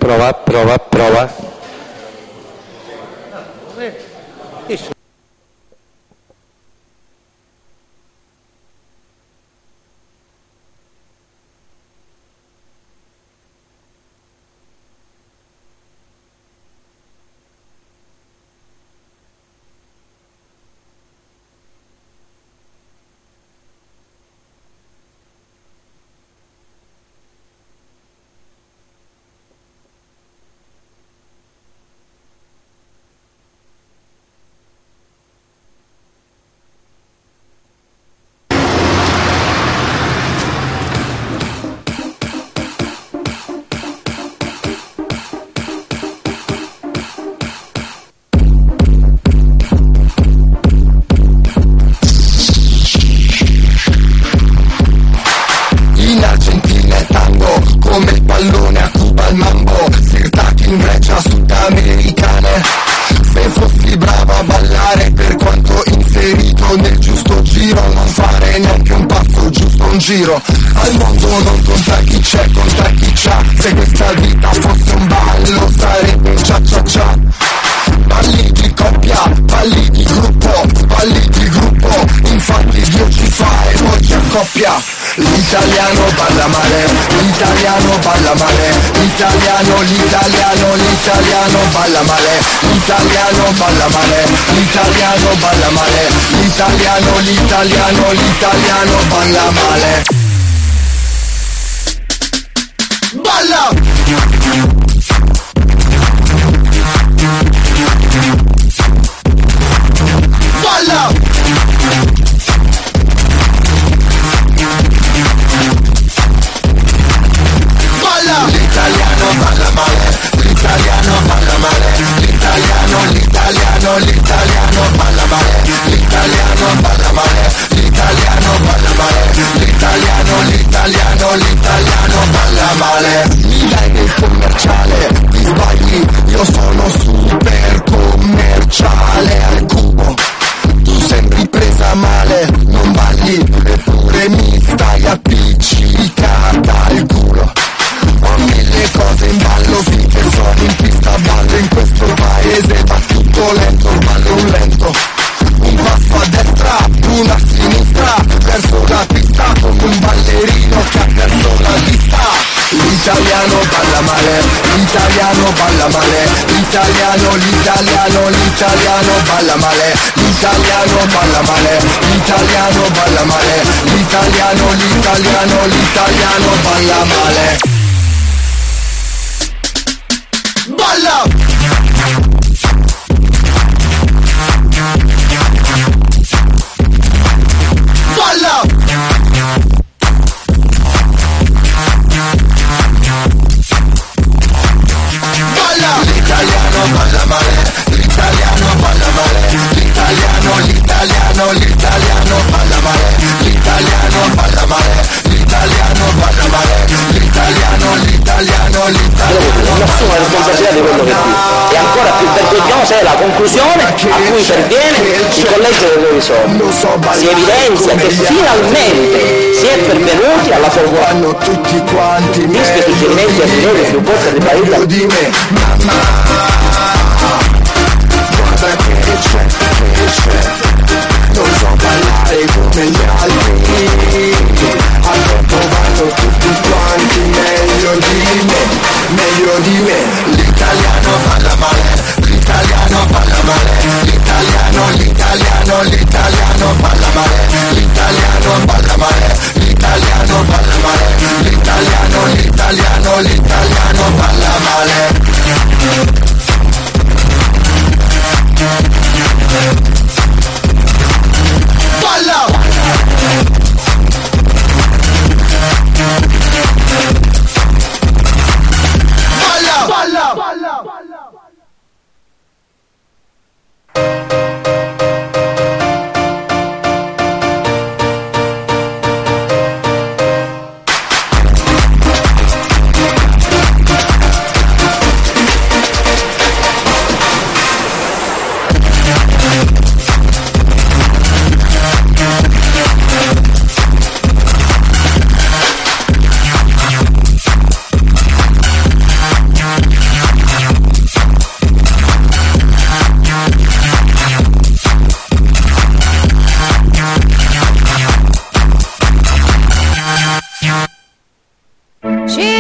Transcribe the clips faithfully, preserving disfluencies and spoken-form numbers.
prova, prova, prova. Giro al mondo non conta chi c'è, conta chi c'ha. Se questa vita fosse un ballo sarebbe cia cia cia. Balli di coppia, balli di gruppo, balli di gruppo. Infatti Dio ci fa e poi ci accoppia. L'italiano balla male, l'italiano balla male, l'italiano, l'italiano, l'italiano balla male, l'italiano balla male, l'italiano balla male, l'italiano, l'italiano, l'italiano balla male. Balla! Balla! L'italiano balla male, l'italiano balla male, l'italiano, l'italiano, l'italiano balla male, l'italiano balla male, l'italiano balla male, l'italiano, l'italiano, l'italiano balla male. Mi dai nel commerciale, ti sbagli, io sono super commerciale al cubo. Tu sembri presa male, non balli, eppure mi stai appiccicata al culo. Ho mille cose in ballo finché sono in pista, ballo in questo paese, va tutto lento, ballo un lento. Un passo a destra, uno a sinistra, verso la pista come un ballerino che ha perso la vista. L'italiano balla male, l'italiano balla male, l'italiano, l'italiano, l'italiano balla male, l'italiano balla male, l'italiano balla male, l'italiano, l'italiano, l'italiano balla male. Balla! Balla! Balla! L'italiano balla male, l'italiano balla male, l'italiano, l'italiano, l'italiano balla male, l'italiano balla male, l'italiano balla male, l'italiano, l'italiano, l'italiano. Non assume la responsabilità di quello che dice, e ancora più vergognosa è la conclusione a cui interviene il collegio dei revisori. Si evidenzia che finalmente si è pervenuti alla formulazione tutti quanti dischi suggerimenti a signori più volte ribadita di me. Mamma, guarda che c'è, che c'è, non so ballare come gli altri, hanno provato tutti quanti meglio di me, meglio di me. L'italiano balla male, l'italiano balla male, l'italiano, l'italiano, l'italiano balla male, l'italiano balla male, l'italiano balla male, l'italiano, l'italiano, l'italiano balla male. Balla!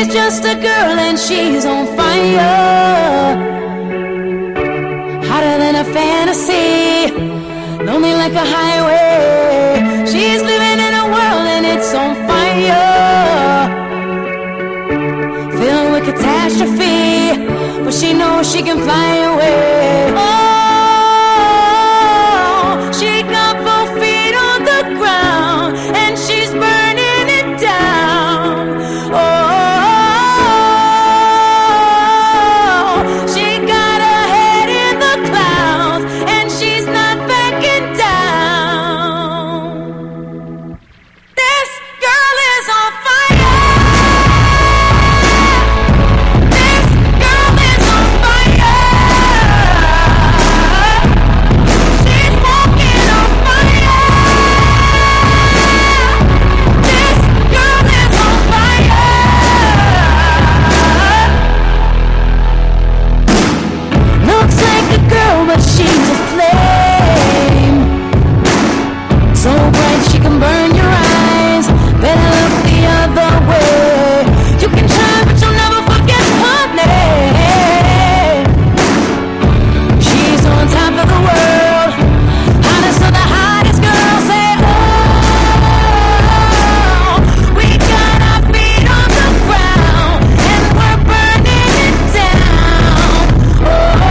She's just a girl and she's on fire, hotter than a fantasy, lonely like a highway. She's living in a world and it's on fire, filled with catastrophe, but she knows she can fly away. Oh, she got both feet on the ground and she's burning it down. Oh, she got her head in the clouds and she's not backing down. This girl is on fire. But she's a flame, so bright she can burn your eyes. Better look the other way. You can try but you'll never forget her name. She's on top of the world, hottest of the hottest girls. Say oh, we got our feet on the ground and we're burning it down. Oh,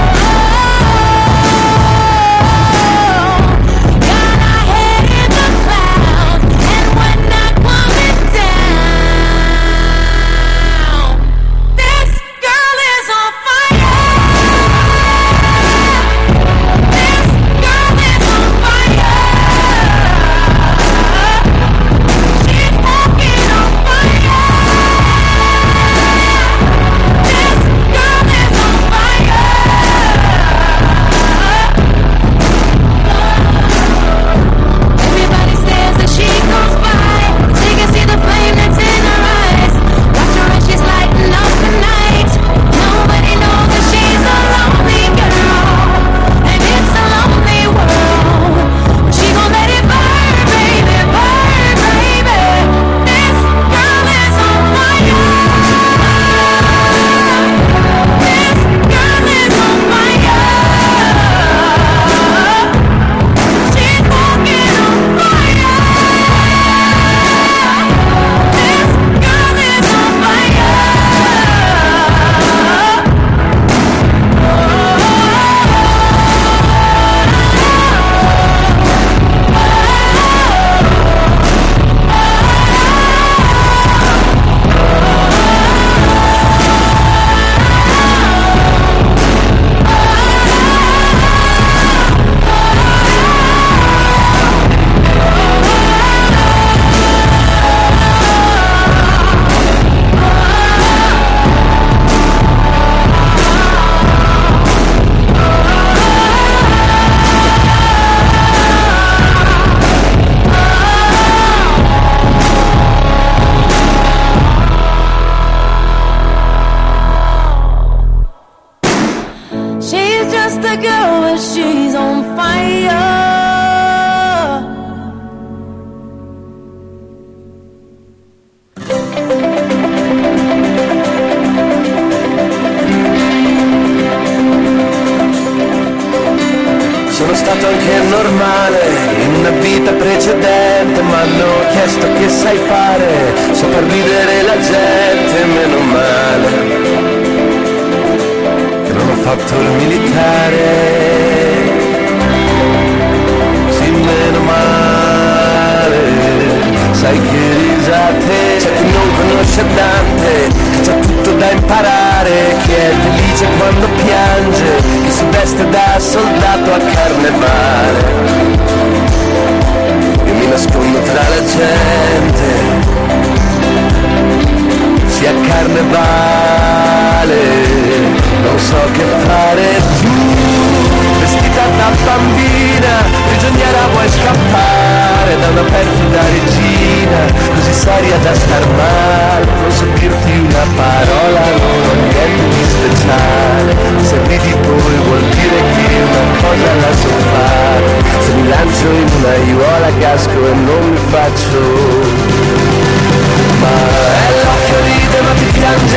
aiuola casco e non mi faccio, ma è l'occhio ride ma ti piange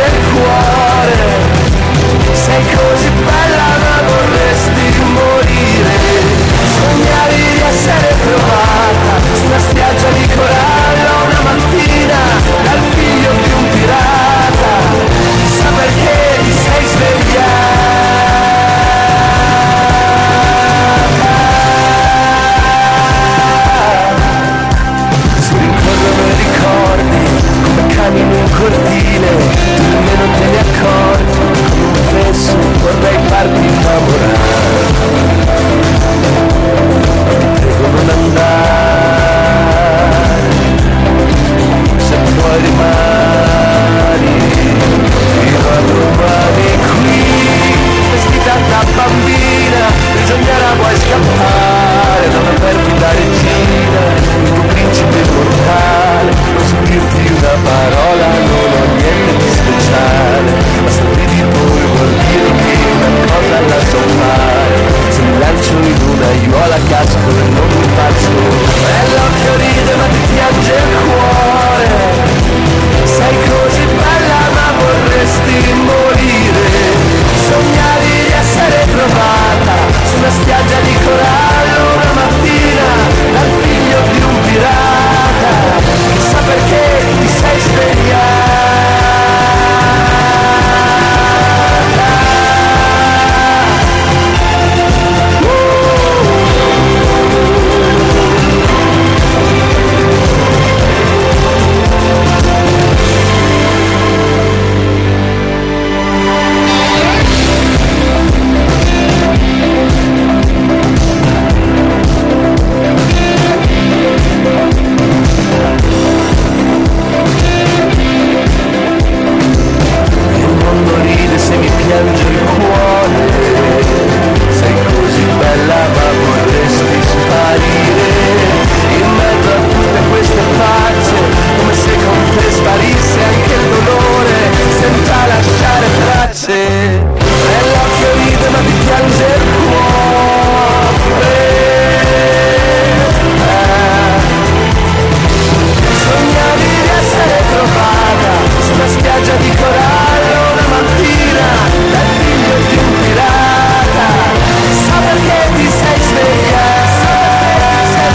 cortile, tu nemmeno te ne accorgi, come un fesso vorrei farti innamorare. Prego non andare, se puoi rimani fino a domani qui, vestita da bambina, prigioniera vuoi scappare, non averti da regina, il tuo principe mortale, non so dirti una parola, non ho niente di speciale, ma se vedi poi vuol dire che una cosa la so fare, se mi lancio in una aiuola casco e non mi faccio, e l'occhio ride ma ti piange il cuore, sei così bella ma vorresti morire, sognavi di essere trovata su una spiaggia di corallo una mattina dal figlio di un pirata, chissà perché ti sei svegliata. Se mi piange il cuore, sei così bella ma vorresti sparire, in mezzo a tutte queste facce, come se con te sparisse anche il dolore, senza lasciare tracce, e l'occhio ride ma ti piange il cuore, eh. Sognavi di essere trovata su una spiaggia di corallo una mattina dal figlio di un pirata, sa perché ti sei svegliata, sei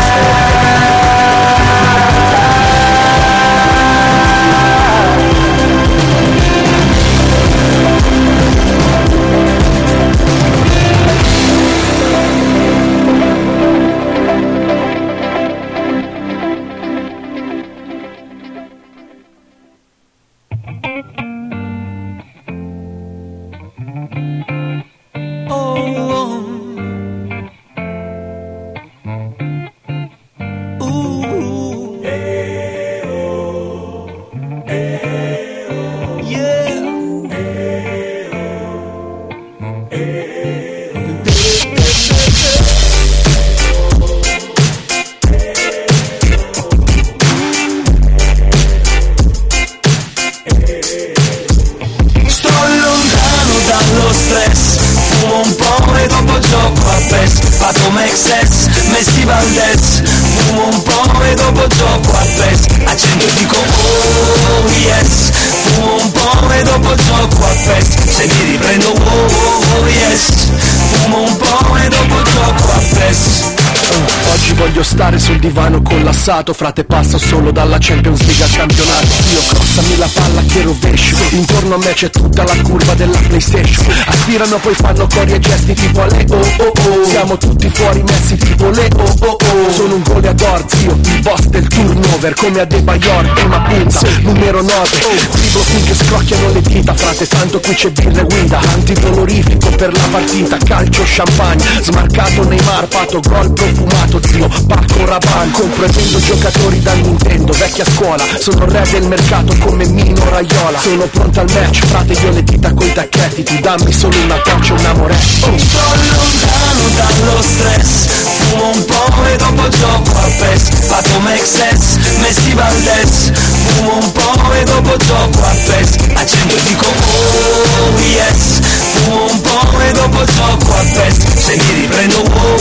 stare sul divano collassato, frate passo solo dalla Champions League al campionato, io crossami la palla che rovescio, intorno a me c'è tutta la curva della PlayStation, aspirano poi fanno cori e gesti tipo ale oh oh oh, siamo tutti fuori messi tipo le oh oh oh, sono un goleador zio, il boss del turnover come a Adebayor, prima punta, numero nove, driblo finché scrocchiano le dita, frate tanto qui c'è birra e guida, antidolorifico per la partita, calcio champagne, smarcato Neymar, pato gol profumato zio, Paco Rabanne, compro e vendo giocatori da Nintendo, vecchia scuola, sono re del mercato come Mino Raiola, sono pronto al match, frate io le dita coi tacchetti, tu dammi solo una torcia, un amoretto. Oh. Sto lontano dallo stress, fumo un po' e dopo gioco a P E S, Pato Mexes, Messi Valdes, fumo un po' e dopo gioco a P E S, accendo e dico oh yes, fumo un po' e dopo gioco a P E S, se mi riprendo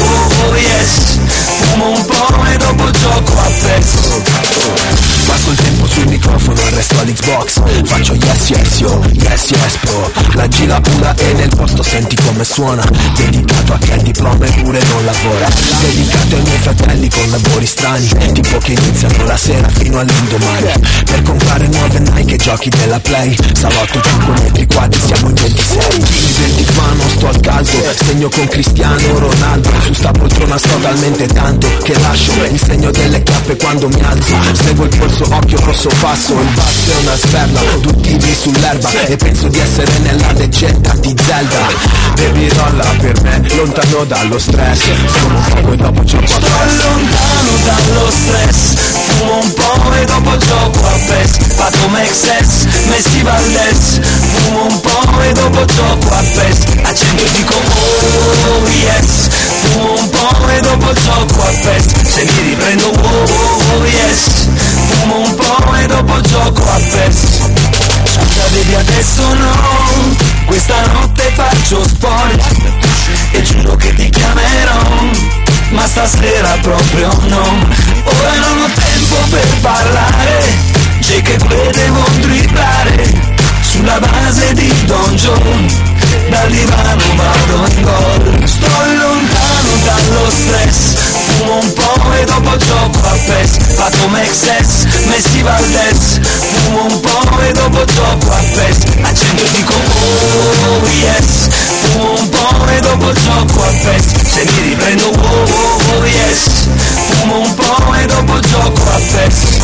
oh yes, fumo un po' e dopo gioco a P E S. Passo il tempo sul microfono, arresto all'Xbox, faccio yes yes yo, yes yes pro, la gira pura e nel posto senti come suona, dedicato a chi ha il diploma eppure non lavora, dedicato ai miei fratelli con lavori strani, tipo che iniziano la sera fino all'indomani, per comprare nuove Nike videogiochi della Play, salotto cinque metri quadri, siamo in ventisei. In ventisei sto al caldo, segno con Cristiano Ronaldo. Su sta poltrona sto talmente tanto che lascio il segno delle chiappe quando mi alzo. Seguo il polso, occhio rosso passo, il basso è una sperla, due tiri sull'erba e penso di essere nella leggenda di Zelda. Baby rolla per me, lontano dallo stress, fumo un po' e dopo gioco a PES. Sto lontano dallo stress, fumo un po' e dopo gioco a PES. Pato Mexes, Messi Valdes, fumo un po' e dopo gioco a PES. Accendo e dico oh yes, fumo un po' e dopo gioco a PES. Se mi riprendo oh yes, fumo un po' e dopo gioco a PES. Scusa baby adesso no, questa notte faccio sport e giuro che ti chiamerò, ma stasera proprio no. Ora non ho tempo per parlare, c'è che poi devo driblare sulla base di Don John, dal divano vado in gol. Sto lontano dallo stress, fumo un po' e dopo gioco a PES. Pato Mexes, Messi Valdes, fumo un po' e dopo gioco a PES. Accendo e dico oh yes, fumo un po' e dopo gioco a PES. Se mi riprendo oh yes, fumo un po' e dopo gioco a PES.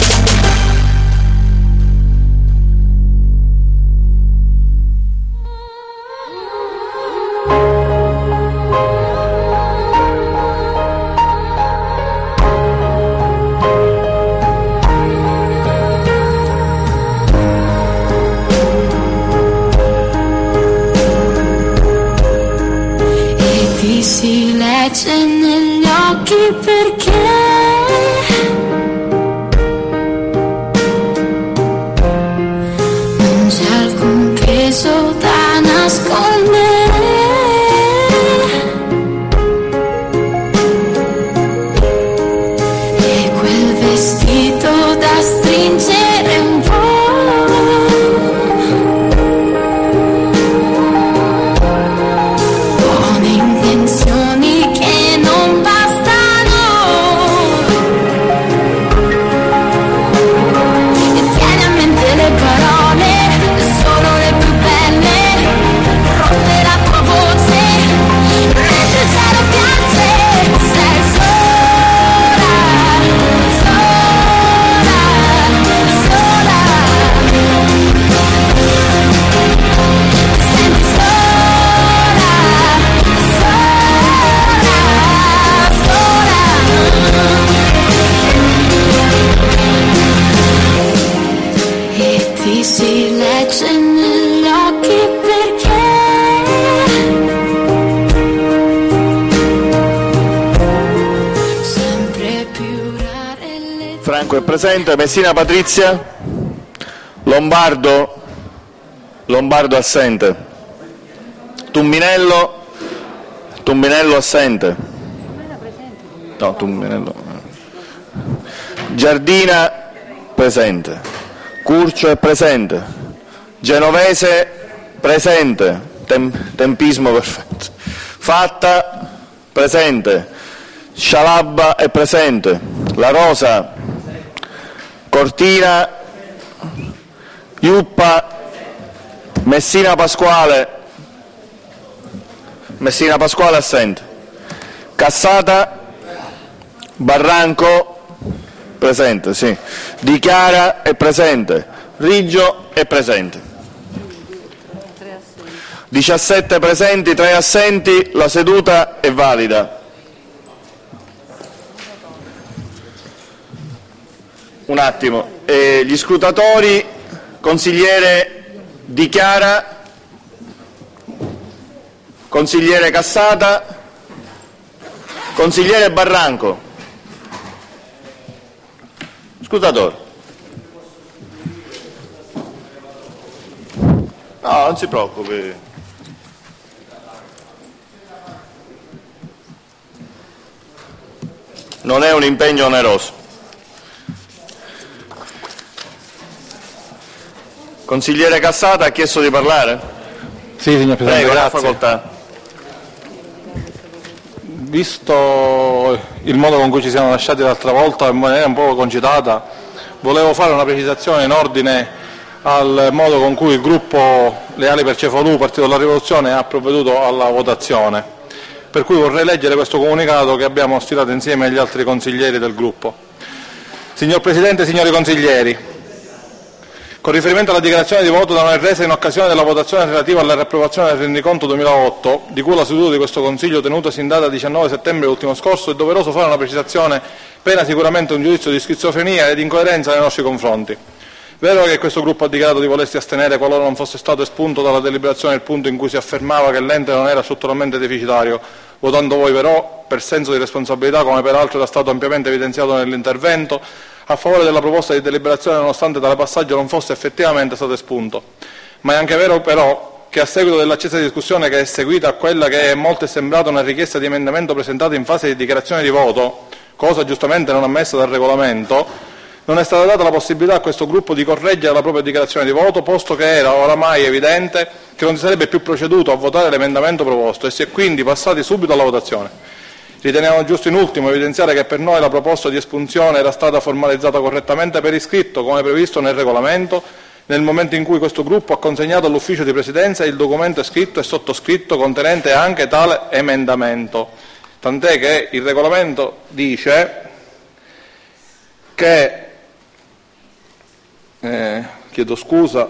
Si legge negli occhi perché non c'è alcun peso da nascondere e quel vestito da stringere un po'. Si legge negli occhi perché sempre più rare le... Franco è presente, Messina Patrizia, Lombardo, Lombardo assente, Tumbinello, Tumbinello assente, no Tumbinello, Giardina presente. Curcio è presente, Genovese presente, Tem- tempismo perfetto, Fatta presente, Scialabba è presente, La Rosa, Cortina, Iuppa, Messina Pasquale, Messina Pasquale assente, Cassata, Barranco presente, sì. Di Chiara è presente, Riggio è presente. diciassette presenti, tre assenti, la seduta è valida. Un attimo, eh, gli scrutatori, consigliere Di Chiara, consigliere Cassata, consigliere Barranco. Scrutatore. No, non si preoccupi. Non è un impegno oneroso. Consigliere Cassata ha chiesto di parlare? Sì, signor Presidente, Prego, grazie. facoltà. Visto il modo con cui ci siamo lasciati l'altra volta in maniera un po' concitata, volevo fare una precisazione in ordine al modo con cui il gruppo Leali per Cefalù, Partito della Rivoluzione, ha provveduto alla votazione. Per cui vorrei leggere questo comunicato che abbiamo stilato insieme agli altri consiglieri del gruppo. Signor Presidente, signori consiglieri, con riferimento alla dichiarazione di voto da noi resa in occasione della votazione relativa alla riapprovazione del rendiconto duemilaotto, di cui la seduta di questo Consiglio tenutosi in data diciannove settembre ultimo scorso, è doveroso fare una precisazione, pena sicuramente un giudizio di schizofrenia ed incoerenza nei nostri confronti. Vero che questo gruppo ha dichiarato di volersi astenere qualora non fosse stato espunto dalla deliberazione il punto in cui si affermava che l'ente non era strutturalmente deficitario, votando voi però, per senso di responsabilità, come peraltro era stato ampiamente evidenziato nell'intervento, a favore della proposta di deliberazione nonostante tale passaggio non fosse effettivamente stato espunto. Ma è anche vero però che a seguito dell'accesa discussione che è seguita a quella che a molti è sembrata una richiesta di emendamento presentata in fase di dichiarazione di voto, cosa giustamente non ammessa dal regolamento, non è stata data la possibilità a questo gruppo di correggere la propria dichiarazione di voto, posto che era oramai evidente che non si sarebbe più proceduto a votare l'emendamento proposto e si è quindi passati subito alla votazione. Riteniamo giusto in ultimo evidenziare che per noi la proposta di espunzione era stata formalizzata correttamente per iscritto, come previsto nel regolamento, nel momento in cui questo gruppo ha consegnato all'ufficio di presidenza il documento scritto e sottoscritto contenente anche tale emendamento. Tant'è che il regolamento dice che Eh, chiedo scusa,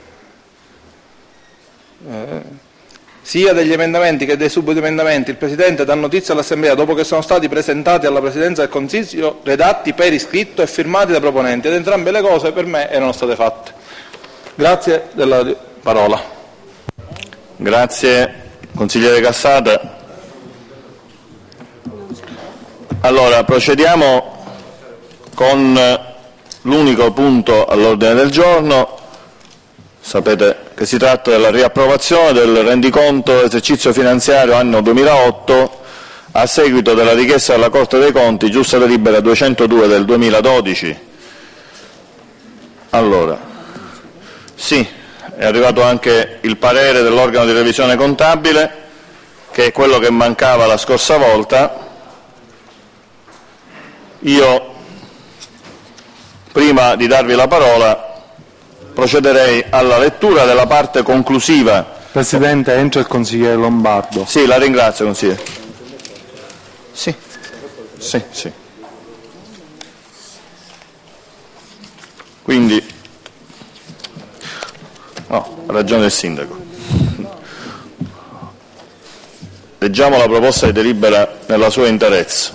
eh, sia degli emendamenti che dei subemendamenti il Presidente dà notizia all'Assemblea dopo che sono stati presentati alla Presidenza del Consiglio, redatti per iscritto e firmati dai proponenti, ed entrambe le cose per me erano state fatte. Grazie della parola. Grazie, consigliere Cassata. Allora, procediamo con l'unico punto all'ordine del giorno. Sapete che si tratta della riapprovazione del rendiconto esercizio finanziario anno duemilaotto a seguito della richiesta della Corte dei Conti, giusta delibera duecentodue del duemiladodici. Allora, sì, è arrivato anche il parere dell'organo di revisione contabile, che è quello che mancava la scorsa volta. Io, prima di darvi la parola, procederei alla lettura della parte conclusiva. Presidente, entra il consigliere Lombardo. Sì, la ringrazio, consigliere. Sì, sì, sì. Quindi, no, ha ragione il sindaco. Leggiamo la proposta di delibera nella sua interezza.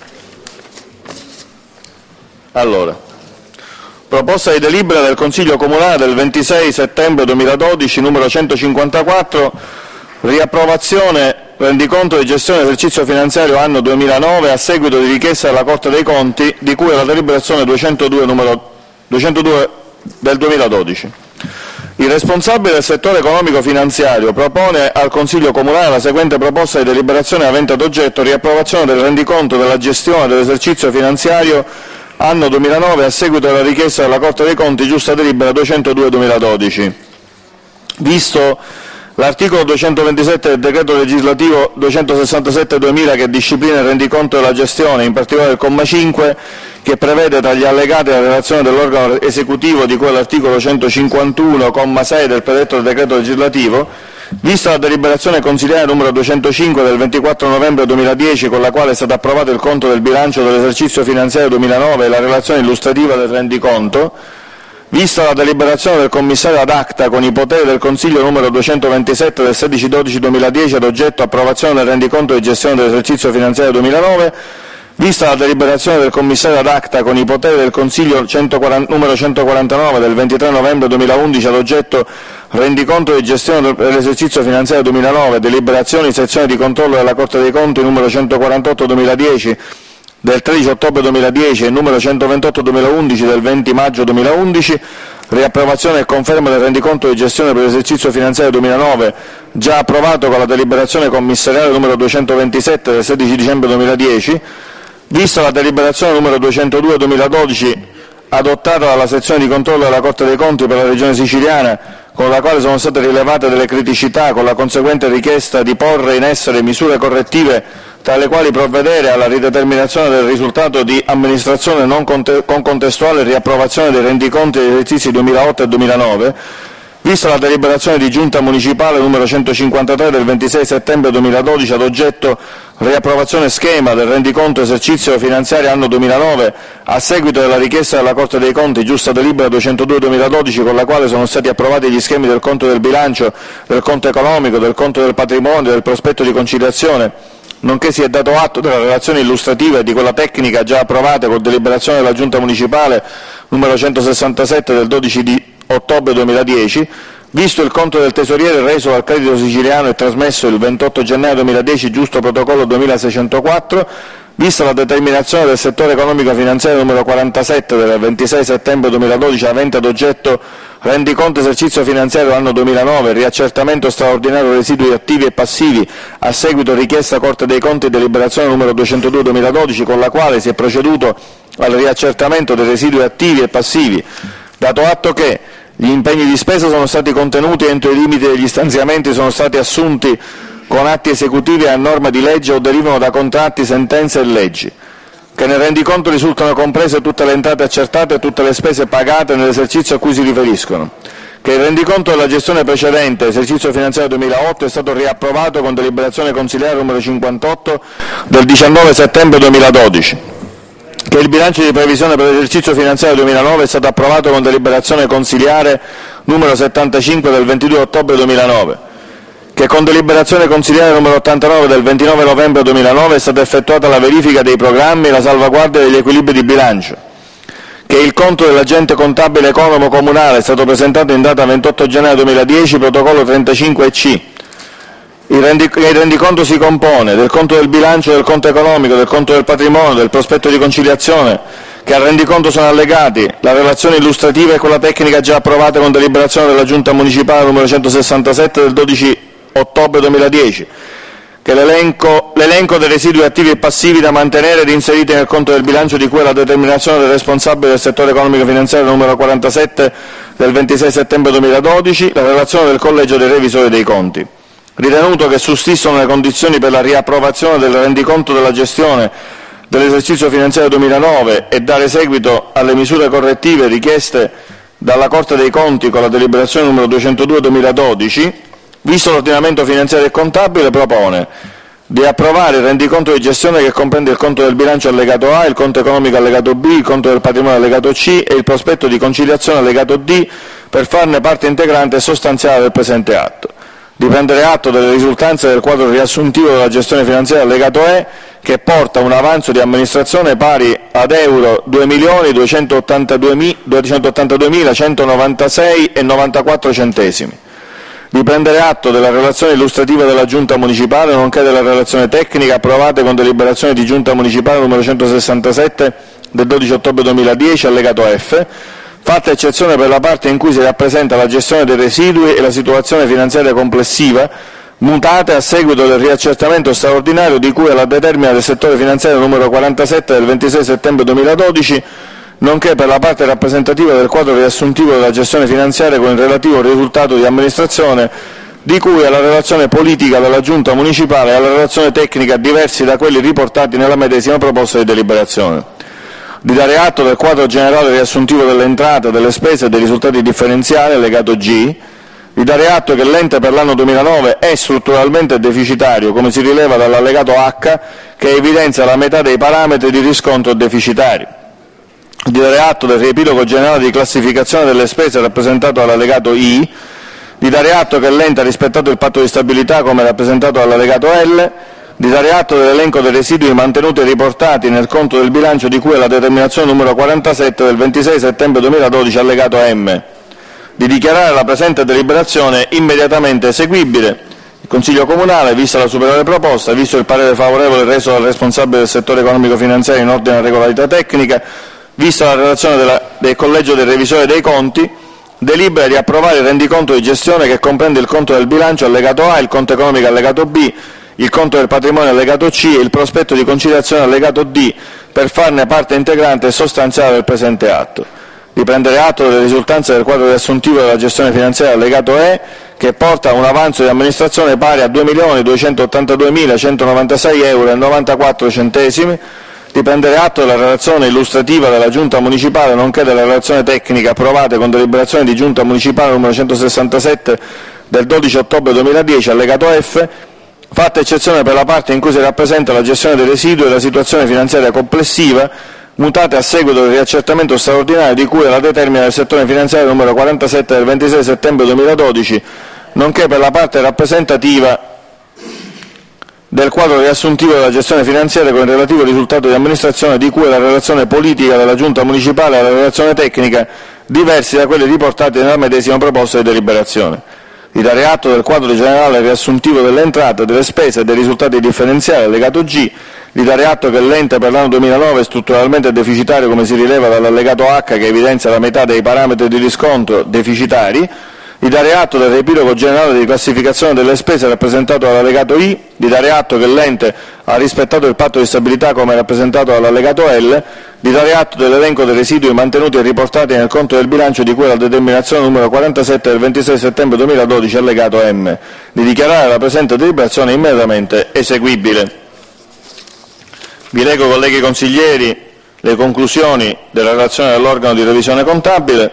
Allora. Proposta di delibera del Consiglio Comunale del ventisei settembre duemiladodici, numero centocinquantaquattro, riapprovazione rendiconto di gestione esercizio finanziario anno duemilanove a seguito di richiesta della Corte dei Conti, di cui è la deliberazione duecentodue, numero duecentodue del duemiladodici. Il responsabile del settore economico-finanziario propone al Consiglio Comunale la seguente proposta di deliberazione avente ad oggetto riapprovazione del rendiconto della gestione dell'esercizio finanziario anno duemilanove a seguito della richiesta della Corte dei Conti, giusta delibera duecentodue duemiladodici. Visto l'articolo duecentoventisette del decreto legislativo duecentosessantasette duemila che disciplina il rendiconto della gestione, in particolare il comma cinque, che prevede tra gli allegati la relazione dell'organo esecutivo di cui all'articolo centocinquantuno, comma sei del predetto decreto legislativo, vista la deliberazione consiliare numero duecentocinque del ventiquattro novembre duemiladieci, con la quale è stato approvato il conto del bilancio dell'esercizio finanziario duemilanove e la relazione illustrativa del rendiconto, vista la deliberazione del commissario ad acta con i poteri del Consiglio numero duecentoventisette del sedici dodici duemiladieci ad oggetto approvazione del rendiconto di gestione dell'esercizio finanziario duemilanove, vista la deliberazione del commissario ad acta con i poteri del Consiglio numero centoquarantanove del ventitré novembre duemilaundici ad oggetto rendiconto di gestione dell'esercizio finanziario duemilanove, deliberazioni sezione di controllo della Corte dei Conti numero centoquarantotto duemiladieci del tredici ottobre duemiladieci e numero centoventotto duemilaundici del venti maggio duemilaundici, riapprovazione e conferma del rendiconto di gestione per l'esercizio finanziario duemilanove, già approvato con la deliberazione commissariale numero duecentoventisette del sedici dicembre duemiladieci, vista la deliberazione numero duecentodue duemiladodici adottata dalla sezione di controllo della Corte dei Conti per la Regione Siciliana, con la quale sono state rilevate delle criticità, con la conseguente richiesta di porre in essere misure correttive, tra le quali provvedere alla rideterminazione del risultato di amministrazione non conte con contestuale riapprovazione dei rendiconti degli esercizi duemilaotto e duemilanove, vista la deliberazione di Giunta Municipale numero centocinquantatré del ventisei settembre duemiladodici ad oggetto riapprovazione schema del rendiconto esercizio finanziario anno duemilanove, a seguito della richiesta della Corte dei Conti, giusta delibera duecentodue duemiladodici, con la quale sono stati approvati gli schemi del conto del bilancio, del conto economico, del conto del patrimonio, del prospetto di conciliazione, nonché si è dato atto della relazione illustrativa e di quella tecnica già approvata con deliberazione della Giunta Municipale numero centosessantasette del dodici di ottobre duemiladieci, visto il conto del tesoriere reso al credito siciliano e trasmesso il ventotto gennaio duemiladieci, giusto protocollo duemilaseicentoquattro, vista la determinazione del settore economico-finanziario numero quarantasette del ventisei settembre duemiladodici avente ad oggetto rendiconto esercizio finanziario anno duemilanove, riaccertamento straordinario residui attivi e passivi, a seguito richiesta Corte dei Conti e deliberazione numero duecentodue duemiladodici, con la quale si è proceduto al riaccertamento dei residui attivi e passivi, dato atto che gli impegni di spesa sono stati contenuti entro i limiti degli stanziamenti, sono stati assunti con atti esecutivi a norma di legge o derivano da contratti, sentenze e leggi, che nel rendiconto risultano comprese tutte le entrate accertate e tutte le spese pagate nell'esercizio a cui si riferiscono, che il rendiconto della gestione precedente, esercizio finanziario duemilaotto, è stato riapprovato con deliberazione consiliare numero cinquantotto del diciannove settembre duemiladodici, che il bilancio di previsione per l'esercizio finanziario duemilanove è stato approvato con deliberazione consiliare numero settantacinque del ventidue ottobre duemilanove, che con deliberazione consiliare numero ottantanove del ventinove novembre duemilanove è stata effettuata la verifica dei programmi e la salvaguardia degli equilibri di bilancio, che il conto dell'agente contabile economo comunale è stato presentato in data ventotto gennaio duemiladieci, protocollo trentacinque C. Il, rendi, il rendiconto si compone del conto del bilancio, del conto economico, del conto del patrimonio, del prospetto di conciliazione, che al rendiconto sono allegati la relazione illustrativa e quella tecnica già approvata con deliberazione della Giunta Municipale numero centosessantasette del dodici ottobre duemiladieci, che l'elenco, l'elenco dei residui attivi e passivi da mantenere ed inseriti nel conto del bilancio di cui è la determinazione del responsabile del settore economico-finanziario numero quarantasette del ventisei settembre duemiladodici, la relazione del Collegio dei Revisori dei Conti. Ritenuto che sussistono le condizioni per la riapprovazione del rendiconto della gestione dell'esercizio finanziario duemilanove e dare seguito alle misure correttive richieste dalla Corte dei Conti con la deliberazione numero duecentodue duemiladodici, visto l'ordinamento finanziario e contabile, propone di approvare il rendiconto di gestione che comprende il conto del bilancio allegato A, il conto economico allegato B, il conto del patrimonio allegato C e il prospetto di conciliazione allegato D per farne parte integrante e sostanziale del presente atto. Di prendere atto delle risultanze del quadro riassuntivo della gestione finanziaria allegato E, che porta un avanzo di amministrazione pari ad euro due milioni duecentottantaduemilacentonovantasei e novantaquattro centesimi. Di prendere atto della relazione illustrativa della Giunta Municipale, nonché della relazione tecnica approvate con deliberazione di Giunta Municipale numero centosessantasette del dodici ottobre duemiladieci, allegato F, fatta eccezione per la parte in cui si rappresenta la gestione dei residui e la situazione finanziaria complessiva, mutate a seguito del riaccertamento straordinario di cui alla determina del settore finanziario numero quarantasette del ventisei settembre duemiladodici, nonché per la parte rappresentativa del quadro riassuntivo della gestione finanziaria con il relativo risultato di amministrazione, di cui alla relazione politica della Giunta Municipale e alla relazione tecnica diversi da quelli riportati nella medesima proposta di deliberazione. Di dare atto del quadro generale riassuntivo delle entrate, delle spese e dei risultati differenziali, allegato G, di dare atto che l'ente per l'anno duemilanove è strutturalmente deficitario, come si rileva dall'allegato H, che evidenzia la metà dei parametri di riscontro deficitari. Di dare atto del riepilogo generale di classificazione delle spese rappresentato dall'allegato I, di dare atto che l'ente ha rispettato il patto di stabilità come rappresentato dall'allegato L, di dare atto dell'elenco dei residui mantenuti e riportati nel conto del bilancio di cui è la determinazione numero quarantasette del ventisei settembre duemiladodici, allegato M, di dichiarare la presente deliberazione immediatamente eseguibile. Il Consiglio Comunale, vista la superiore proposta, visto il parere favorevole reso dal responsabile del settore economico-finanziario in ordine alla regolarità tecnica, vista la relazione della, del Collegio dei Revisori dei Conti, delibera di approvare il rendiconto di gestione che comprende il conto del bilancio allegato A, il conto economico allegato B, il conto del patrimonio allegato C e il prospetto di conciliazione allegato D per farne parte integrante e sostanziale del presente atto. di prendere atto delle risultanze del quadro riassuntivo della gestione finanziaria allegato E, che porta un avanzo di amministrazione pari a due milioni duecentottantadue.centonovantasei euro e novantaquattro centesimi, di prendere atto della relazione illustrativa della Giunta Municipale, nonché della relazione tecnica approvate con deliberazione di Giunta Municipale numero centosessantasette del dodici ottobre duemiladieci, allegato F, fatta eccezione per la parte in cui si rappresenta la gestione dei residui e la situazione finanziaria complessiva, mutate a seguito del riaccertamento straordinario di cui alla determina del settore finanziario numero quarantasette del ventisei settembre duemiladodici, nonché per la parte rappresentativa del quadro riassuntivo della gestione finanziaria con il relativo risultato di amministrazione di cui alla relazione politica della Giunta Municipale e alla relazione tecnica, diversi da quelli riportati nella medesima proposta di deliberazione. Di dare atto del quadro generale riassuntivo delle entrate, delle spese e dei risultati differenziali allegato G, di dare atto che l'ente per l'anno duemilanove è strutturalmente deficitario come si rileva dall'allegato H che evidenzia la metà dei parametri di riscontro deficitari, di dare atto del riepilogo generale di classificazione delle spese rappresentato dall'allegato I, di dare atto che l'ente ha rispettato il patto di stabilità come rappresentato dall'allegato L, di dare atto dell'elenco dei residui mantenuti e riportati nel conto del bilancio di cui alla determinazione numero quarantasette del ventisei settembre duemiladodici allegato M, di dichiarare la presente deliberazione immediatamente eseguibile. Vi leggo, colleghi consiglieri, le conclusioni della relazione dell'organo di revisione contabile,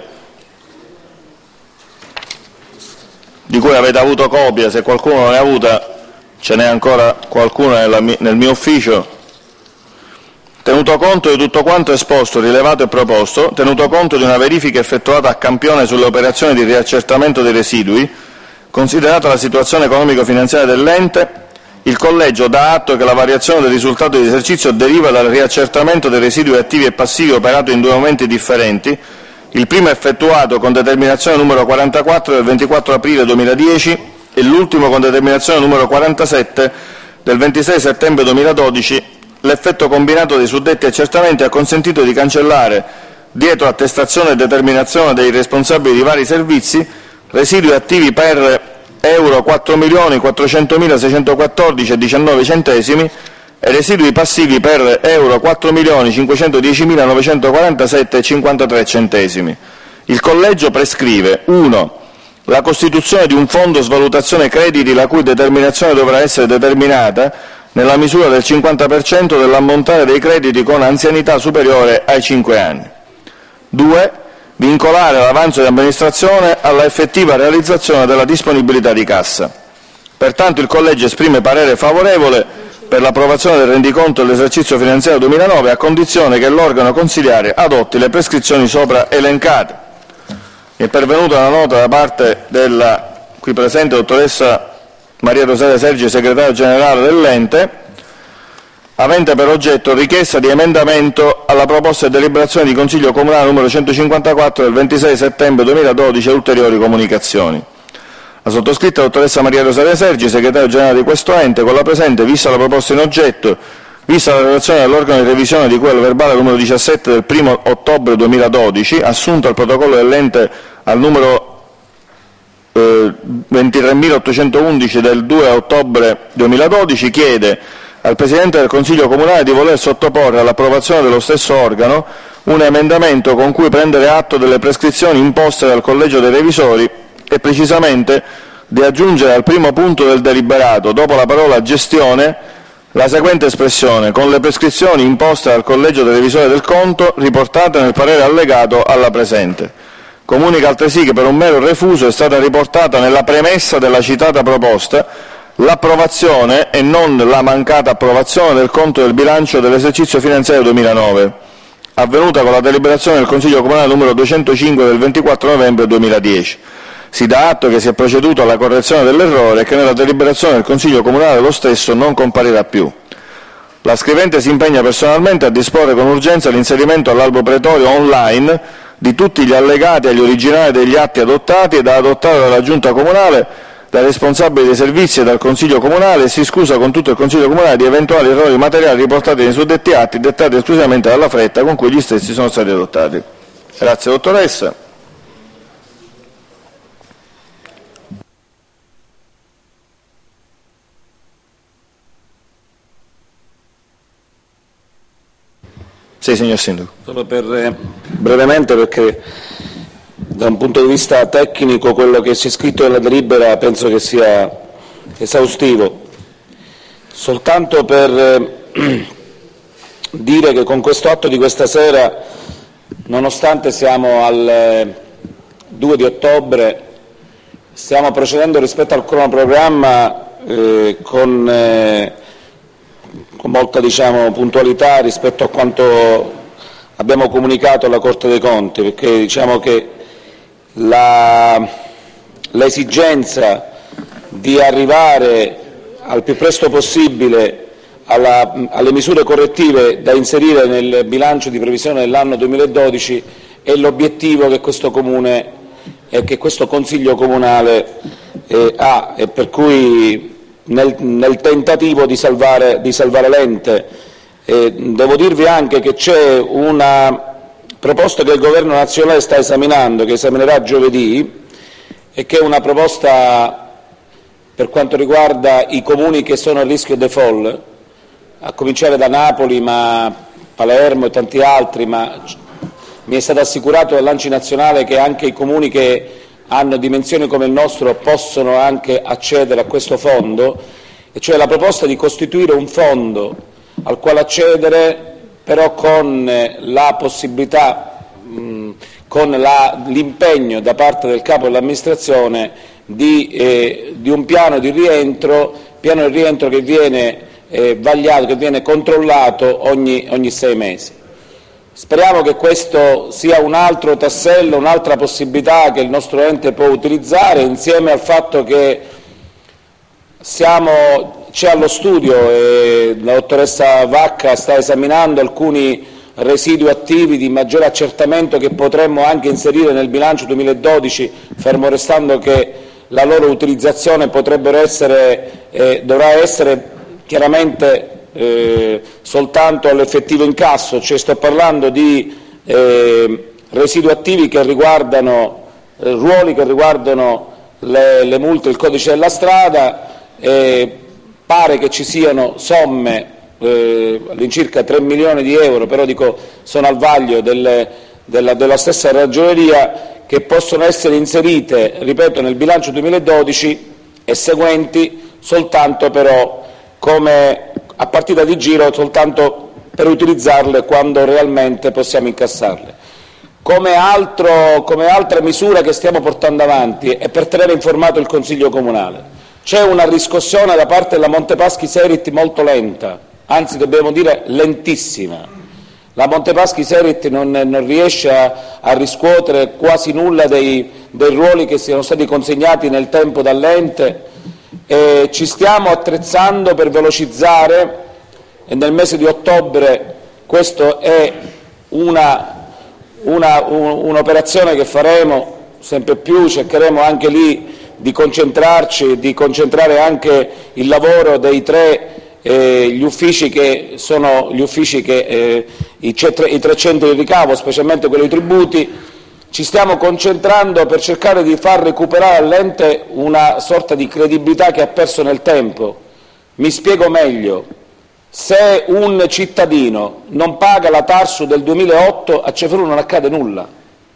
di cui avete avuto copia. Se qualcuno non ne ha avuta, ce n'è ancora qualcuno nel mio ufficio. Tenuto conto di tutto quanto esposto, rilevato e proposto, tenuto conto di una verifica effettuata a campione sulle operazioni di riaccertamento dei residui, considerata la situazione economico-finanziaria dell'ente, il Collegio dà atto che la variazione del risultato di esercizio deriva dal riaccertamento dei residui attivi e passivi operato in due momenti differenti, il primo effettuato con determinazione numero quarantaquattro del ventiquattro aprile duemiladieci e l'ultimo con determinazione numero quarantasette del ventisei settembre duemiladodici. L'effetto combinato dei suddetti accertamenti ha consentito di cancellare, dietro attestazione e determinazione dei responsabili di vari servizi, residui attivi per euro quattro milioni quattrocentomilaseicentoquattordici e diciannove centesimi e residui passivi per euro quattro milioni cinquecentodiecimilanovecentoquarantasette e cinquantatré centesimi. Il Collegio prescrive uno La costituzione di un fondo svalutazione crediti la cui determinazione dovrà essere determinata nella misura del cinquanta per cento dell'ammontare dei crediti con anzianità superiore ai cinque anni. due Vincolare l'avanzo di amministrazione alla effettiva realizzazione della disponibilità di cassa. Pertanto il Collegio esprime parere favorevole per l'approvazione del rendiconto dell'esercizio finanziario duemilanove a condizione che l'organo consiliare adotti le prescrizioni sopra elencate. Mi è pervenuta una nota da parte della qui presente dottoressa Maria Rosaria Sergi, segretaria generale dell'ente, avente per oggetto richiesta di emendamento alla proposta di deliberazione di Consiglio Comunale numero centocinquantaquattro del ventisei settembre duemiladodici e ulteriori comunicazioni. La sottoscritta dottoressa Maria Rosaria Sergi, segretaria generale di questo ente, con la presente, vista la proposta in oggetto, vista la relazione dell'organo di revisione di cui al verbale numero diciassette del primo ottobre duemiladodici, assunto al protocollo dell'ente al numero eh, ventitremilaottocentoundici del due ottobre duemiladodici, chiede al Presidente del Consiglio Comunale di voler sottoporre all'approvazione dello stesso organo un emendamento con cui prendere atto delle prescrizioni imposte dal Collegio dei Revisori e precisamente di aggiungere al primo punto del deliberato, dopo la parola gestione, la seguente espressione: con le prescrizioni imposte dal Collegio dei Revisori del conto riportate nel parere allegato alla presente. Comunica altresì che per un mero refuso è stata riportata nella premessa della citata proposta l'approvazione e non la mancata approvazione del conto del bilancio dell'esercizio finanziario duemilanove, avvenuta con la deliberazione del Consiglio Comunale numero duecentocinque del ventiquattro novembre duemiladieci. Si dà atto che si è proceduto alla correzione dell'errore e che nella deliberazione del Consiglio Comunale lo stesso non comparirà più. La scrivente si impegna personalmente a disporre con urgenza l'inserimento all'albo pretorio online di tutti gli allegati agli originali degli atti adottati e da adottare dalla Giunta Comunale, dai responsabili dei servizi e dal Consiglio Comunale, e si scusa con tutto il Consiglio Comunale di eventuali errori materiali riportati nei suddetti atti, dettati esclusivamente dalla fretta con cui gli stessi sono stati adottati. Grazie, dottoressa. Sì, signor Sindaco. Solo per brevemente perché da un punto di vista tecnico quello che si è scritto nella delibera penso che sia esaustivo. Soltanto per eh, dire che con questo atto di questa sera, nonostante siamo al eh, due di ottobre, stiamo procedendo rispetto al cronoprogramma eh, con, eh, con molta diciamo, puntualità rispetto a quanto abbiamo comunicato alla Corte dei Conti, perché diciamo che la, l'esigenza di arrivare al più presto possibile alla, alle misure correttive da inserire nel bilancio di previsione dell'anno duemiladodici è l'obiettivo che questo Comune e che questo Consiglio Comunale eh, ha, e per cui nel, nel tentativo di salvare, di salvare l'ente eh, devo dirvi anche che c'è una proposta che il Governo nazionale sta esaminando, che esaminerà giovedì, e che è una proposta per quanto riguarda i comuni che sono a rischio default, a cominciare da Napoli, ma Palermo e tanti altri, ma mi è stato assicurato dall'A N C I nazionale che anche i comuni che hanno dimensioni come il nostro possono anche accedere a questo fondo, e cioè la proposta di costituire un fondo al quale accedere però con la possibilità, mh, con la, l'impegno da parte del capo dell'amministrazione Di, eh, di un piano di rientro, piano di rientro che viene eh, vagliato, che viene controllato ogni, ogni sei mesi. Speriamo che questo sia un altro tassello, un'altra possibilità che il nostro ente può utilizzare, insieme al fatto che siamo, c'è allo studio e la dottoressa Vacca sta esaminando alcuni residui attivi di maggiore accertamento che potremmo anche inserire nel bilancio duemiladodici, fermo restando che la loro utilizzazione potrebbero essere, eh, dovrà essere chiaramente eh, soltanto all'effettivo incasso, cioè sto parlando di eh, residui attivi che riguardano, eh, ruoli che riguardano le, le multe, il codice della strada, eh, pare che ci siano somme eh, all'incirca tre milioni di euro, però dico sono al vaglio delle, della, della stessa ragioneria, che possono essere inserite, ripeto, nel bilancio duemiladodici e seguenti, soltanto però come a partita di giro, soltanto per utilizzarle quando realmente possiamo incassarle. Come, altro, come altra misura che stiamo portando avanti è per tenere informato il Consiglio Comunale. C'è una riscossione da parte della Montepaschi Serit molto lenta, anzi dobbiamo dire lentissima. La Montepaschi Serit non, non riesce a, a riscuotere quasi nulla dei, dei ruoli che siano stati consegnati nel tempo dall'ente, e ci stiamo attrezzando per velocizzare, e nel mese di ottobre questa è una, una, un, un'operazione che faremo sempre più, cercheremo anche lì di concentrarci, di concentrare anche il lavoro dei tre Eh, gli uffici che sono gli uffici che eh, i, i tre centri di ricavo, specialmente quelli di tributi. Ci stiamo concentrando per cercare di far recuperare all'ente una sorta di credibilità che ha perso nel tempo. Mi spiego meglio: se un cittadino non paga la Tarsu del duemilaotto, a Cefalù non accade nulla,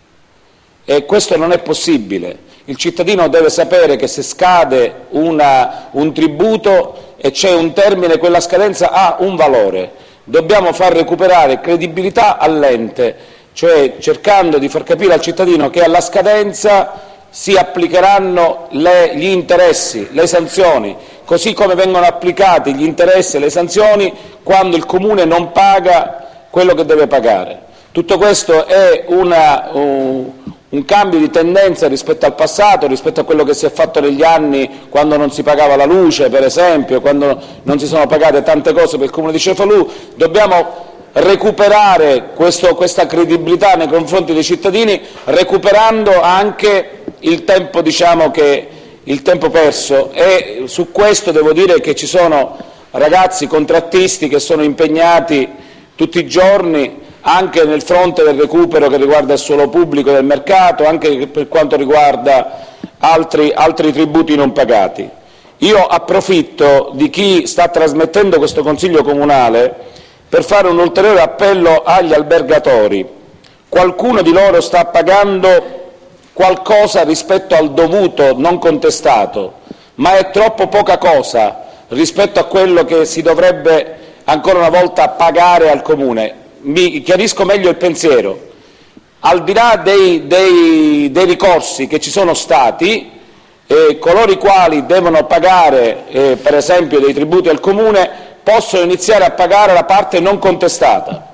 e questo non è possibile. Il cittadino deve sapere che se scade una, un tributo e c'è un termine, quella scadenza ha un valore. Dobbiamo far recuperare credibilità all'ente, cioè cercando di far capire al cittadino che alla scadenza si applicheranno le, gli interessi, le sanzioni, così come vengono applicati gli interessi e le sanzioni quando il Comune non paga quello che deve pagare. Tutto questo è una, un, un cambio di tendenza rispetto al passato, rispetto a quello che si è fatto negli anni quando non si pagava la luce, per esempio, quando non si sono pagate tante cose per il Comune di Cefalù. Dobbiamo recuperare questo, questa credibilità nei confronti dei cittadini, recuperando anche il tempo, diciamo che, il tempo perso, e su questo devo dire che ci sono ragazzi contrattisti che sono impegnati tutti i giorni anche nel fronte del recupero che riguarda il suolo pubblico del mercato, anche per quanto riguarda altri, altri tributi non pagati. Io approfitto di chi sta trasmettendo questo Consiglio Comunale per fare un ulteriore appello agli albergatori. qualcuno di loro sta pagando qualcosa rispetto al dovuto non contestato, ma è troppo poca cosa rispetto a quello che si dovrebbe ancora una volta pagare al Comune. Mi chiarisco meglio il pensiero. Al di là dei, dei, dei ricorsi che ci sono stati, eh, coloro i quali devono pagare eh, per esempio dei tributi al Comune possono iniziare a pagare la parte non contestata.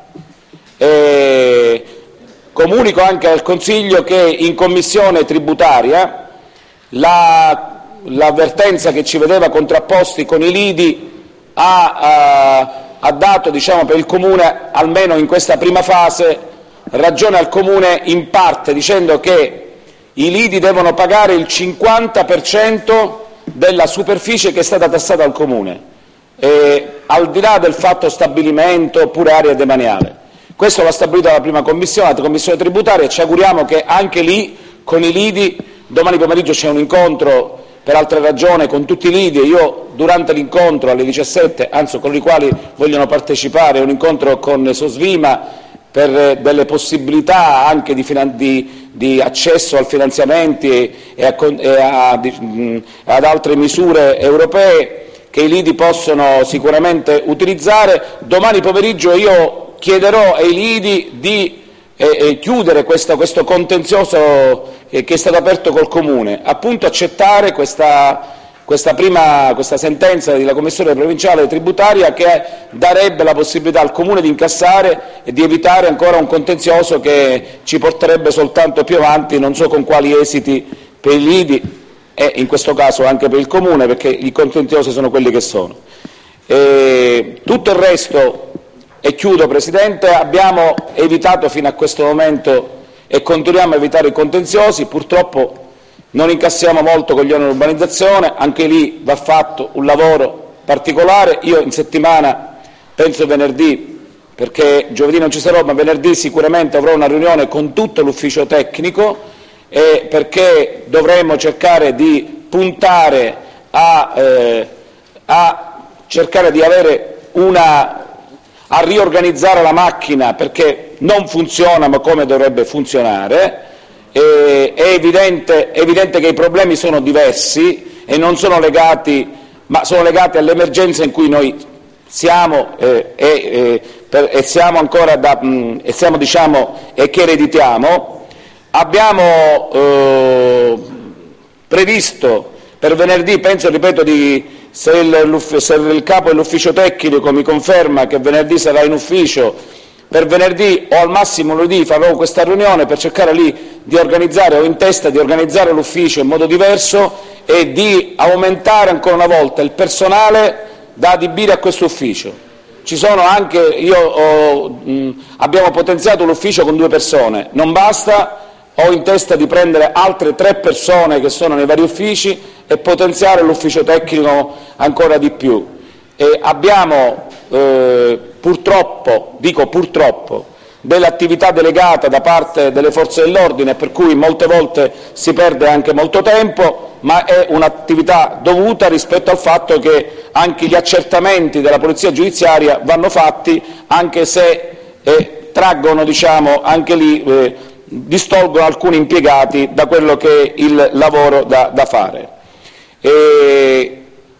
Eh, comunico anche al Consiglio che in Commissione tributaria la, l'avvertenza che ci vedeva contrapposti con i lidi ha, ha, ha dato, diciamo, per il Comune, almeno in questa prima fase, ragione al Comune in parte, dicendo che i lidi devono pagare il cinquanta per cento della superficie che è stata tassata al Comune, eh, al di là del fatto stabilimento oppure area demaniale. Questo l'ha stabilito la prima commissione, la commissione tributaria, e ci auguriamo che anche lì con i lidi, domani pomeriggio c'è un incontro per altre ragioni con tutti i lidi, e io durante l'incontro alle diciassette, anzi con i quali vogliono partecipare, un incontro con Sosvima per delle possibilità anche di, di, di accesso al finanziamenti e, a, e a, di, ad altre misure europee che i lidi possono sicuramente utilizzare. Domani pomeriggio io chiederò ai lidi di eh, eh, chiudere questo, questo contenzioso eh, che è stato aperto col Comune, appunto accettare questa, questa, prima, questa sentenza della Commissione provinciale tributaria che darebbe la possibilità al Comune di incassare e di evitare ancora un contenzioso che ci porterebbe soltanto più avanti, non so con quali esiti per i lidi e in questo caso anche per il Comune, perché i contenziosi sono quelli che sono. E tutto il resto, e chiudo Presidente, abbiamo evitato fino a questo momento e continuiamo a evitare i contenziosi. Purtroppo non incassiamo molto con gli oneri di urbanizzazione, anche lì va fatto un lavoro particolare. Io in settimana, penso venerdì, perché giovedì non ci sarò, ma venerdì sicuramente avrò una riunione con tutto l'ufficio tecnico, eh, perché dovremo cercare di puntare a, eh, a cercare di avere una a riorganizzare la macchina, perché non funziona ma come dovrebbe funzionare. Eh, è evidente, è evidente che i problemi sono diversi e non sono legati, ma sono legati all'emergenza in cui noi siamo eh, e, eh, per, e siamo ancora da, mh, e siamo, diciamo, e che ereditiamo. Abbiamo eh, previsto per venerdì, penso, ripeto, di Se il, se il capo dell'ufficio tecnico mi conferma che venerdì sarà in ufficio, per venerdì o al massimo lunedì farò questa riunione per cercare lì di organizzare, o in testa di organizzare l'ufficio in modo diverso e di aumentare ancora una volta il personale da adibire a questo ufficio. Ci sono anche, io ho, mh, abbiamo potenziato l'ufficio con due persone, non basta. Ho in testa di prendere altre tre persone che sono nei vari uffici e potenziare l'ufficio tecnico ancora di più. E abbiamo eh, purtroppo, dico purtroppo, dell'attività delegata da parte delle forze dell'ordine, per cui molte volte si perde anche molto tempo, ma è un'attività dovuta rispetto al fatto che anche gli accertamenti della polizia giudiziaria vanno fatti, anche se eh, traggono, diciamo, anche lì eh, distolgono alcuni impiegati da quello che è il lavoro da, da fare. E,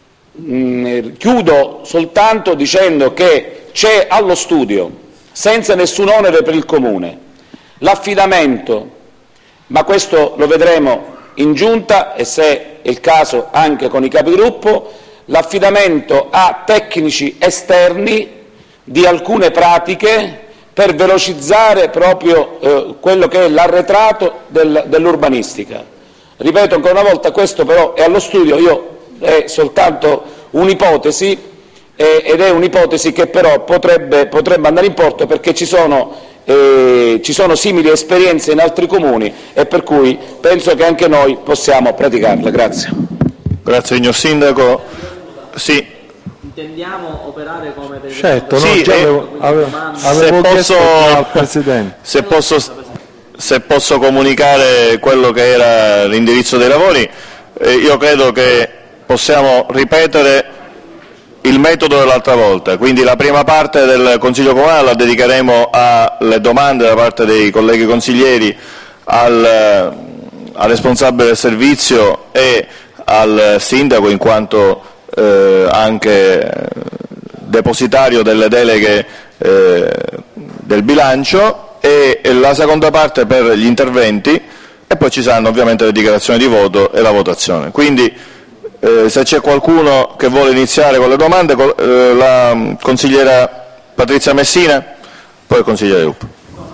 mh, chiudo soltanto dicendo che c'è allo studio, senza nessun onere per il Comune, l'affidamento, ma questo lo vedremo in Giunta e se è il caso anche con i capigruppo, l'affidamento a tecnici esterni di alcune pratiche per velocizzare proprio eh, quello che è l'arretrato del, dell'urbanistica. Ripeto ancora una volta, questo però è allo studio, io è soltanto un'ipotesi eh, ed è un'ipotesi che però potrebbe, potrebbe andare in porto, perché ci sono, eh, ci sono simili esperienze in altri comuni e per cui penso che anche noi possiamo praticarle. Grazie. Grazie signor Sindaco. Sì. Intendiamo operare come per certo, sì, no, già eh, avevo, avevo, avevo se chiesto posso, al Presidente. Se posso, se posso comunicare quello che era l'indirizzo dei lavori, eh, io credo che possiamo ripetere il metodo dell'altra volta, quindi la prima parte del Consiglio Comunale la dedicheremo alle domande da parte dei colleghi consiglieri al, al responsabile del servizio e al sindaco, in quanto eh, anche depositario delle deleghe eh, del bilancio, e, e la seconda parte per gli interventi, e poi ci saranno ovviamente le dichiarazioni di voto e la votazione. Quindi Eh, se c'è qualcuno che vuole iniziare con le domande, col, eh, la consigliera Patrizia Messina, poi il consigliere Rupp.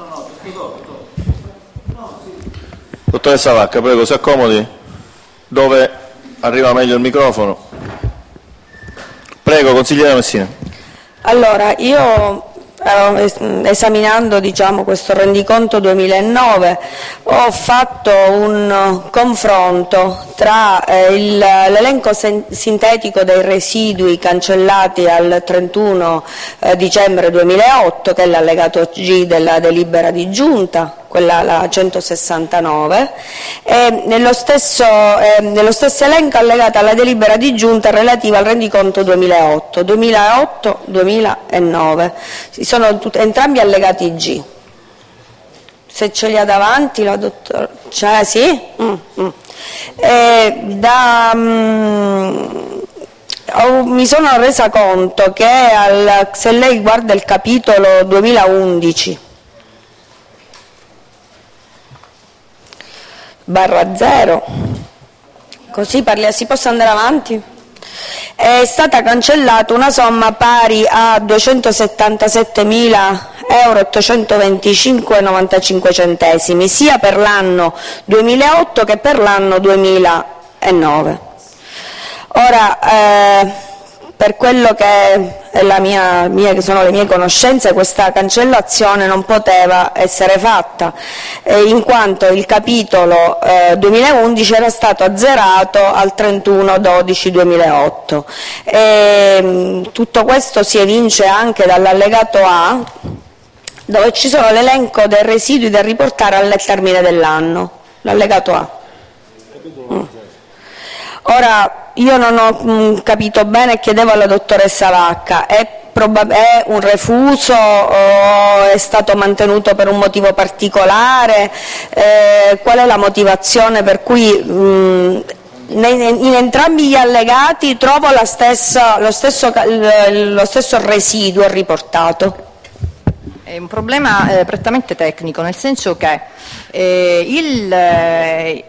Dottoressa Vacca, prego, si accomodi dove arriva meglio il microfono. Prego, consigliera Messina. Allora, io esaminando diciamo, questo rendiconto duemilanove ho fatto un confronto tra eh, l'elenco sintetico dei residui cancellati al trentuno eh, dicembre duemilaotto, che è l'allegato G della delibera di giunta, quella la centosessantanove, e nello stesso, eh, nello stesso elenco allegata alla delibera di giunta relativa al rendiconto duemilaotto, duemilaotto, duemilanove. Sono tutti, entrambi allegati G. Se ce li ha davanti la dottor... Cioè, sì? Mm, mm. E da, mm, ho, mi sono resa conto che al, se lei guarda il capitolo duemilaundici barra zero, così parli, si possa andare avanti? È stata cancellata una somma pari a duecentosettantasettemila euro ottocentoventicinque e novantacinque centesimi, sia per l'anno duemilaotto che per l'anno duemilanove. Ora, eh, per quello che è la mia, mia, che sono le mie conoscenze, questa cancellazione non poteva essere fatta, eh, in quanto il capitolo eh, duemilaundici era stato azzerato al trentuno dodici duemilaotto. E, tutto questo si evince anche dall'allegato A, dove ci sono l'elenco dei residui da riportare al termine dell'anno, l'allegato A. Mm. Ora, io non ho mh, capito bene, chiedevo alla dottoressa Vacca, è, è un refuso o è stato mantenuto per un motivo particolare? Eh, qual è la motivazione per cui mh, in entrambi gli allegati trovo la stessa, lo, stesso, lo stesso residuo riportato? È un problema eh, prettamente tecnico, nel senso che eh, il... Eh,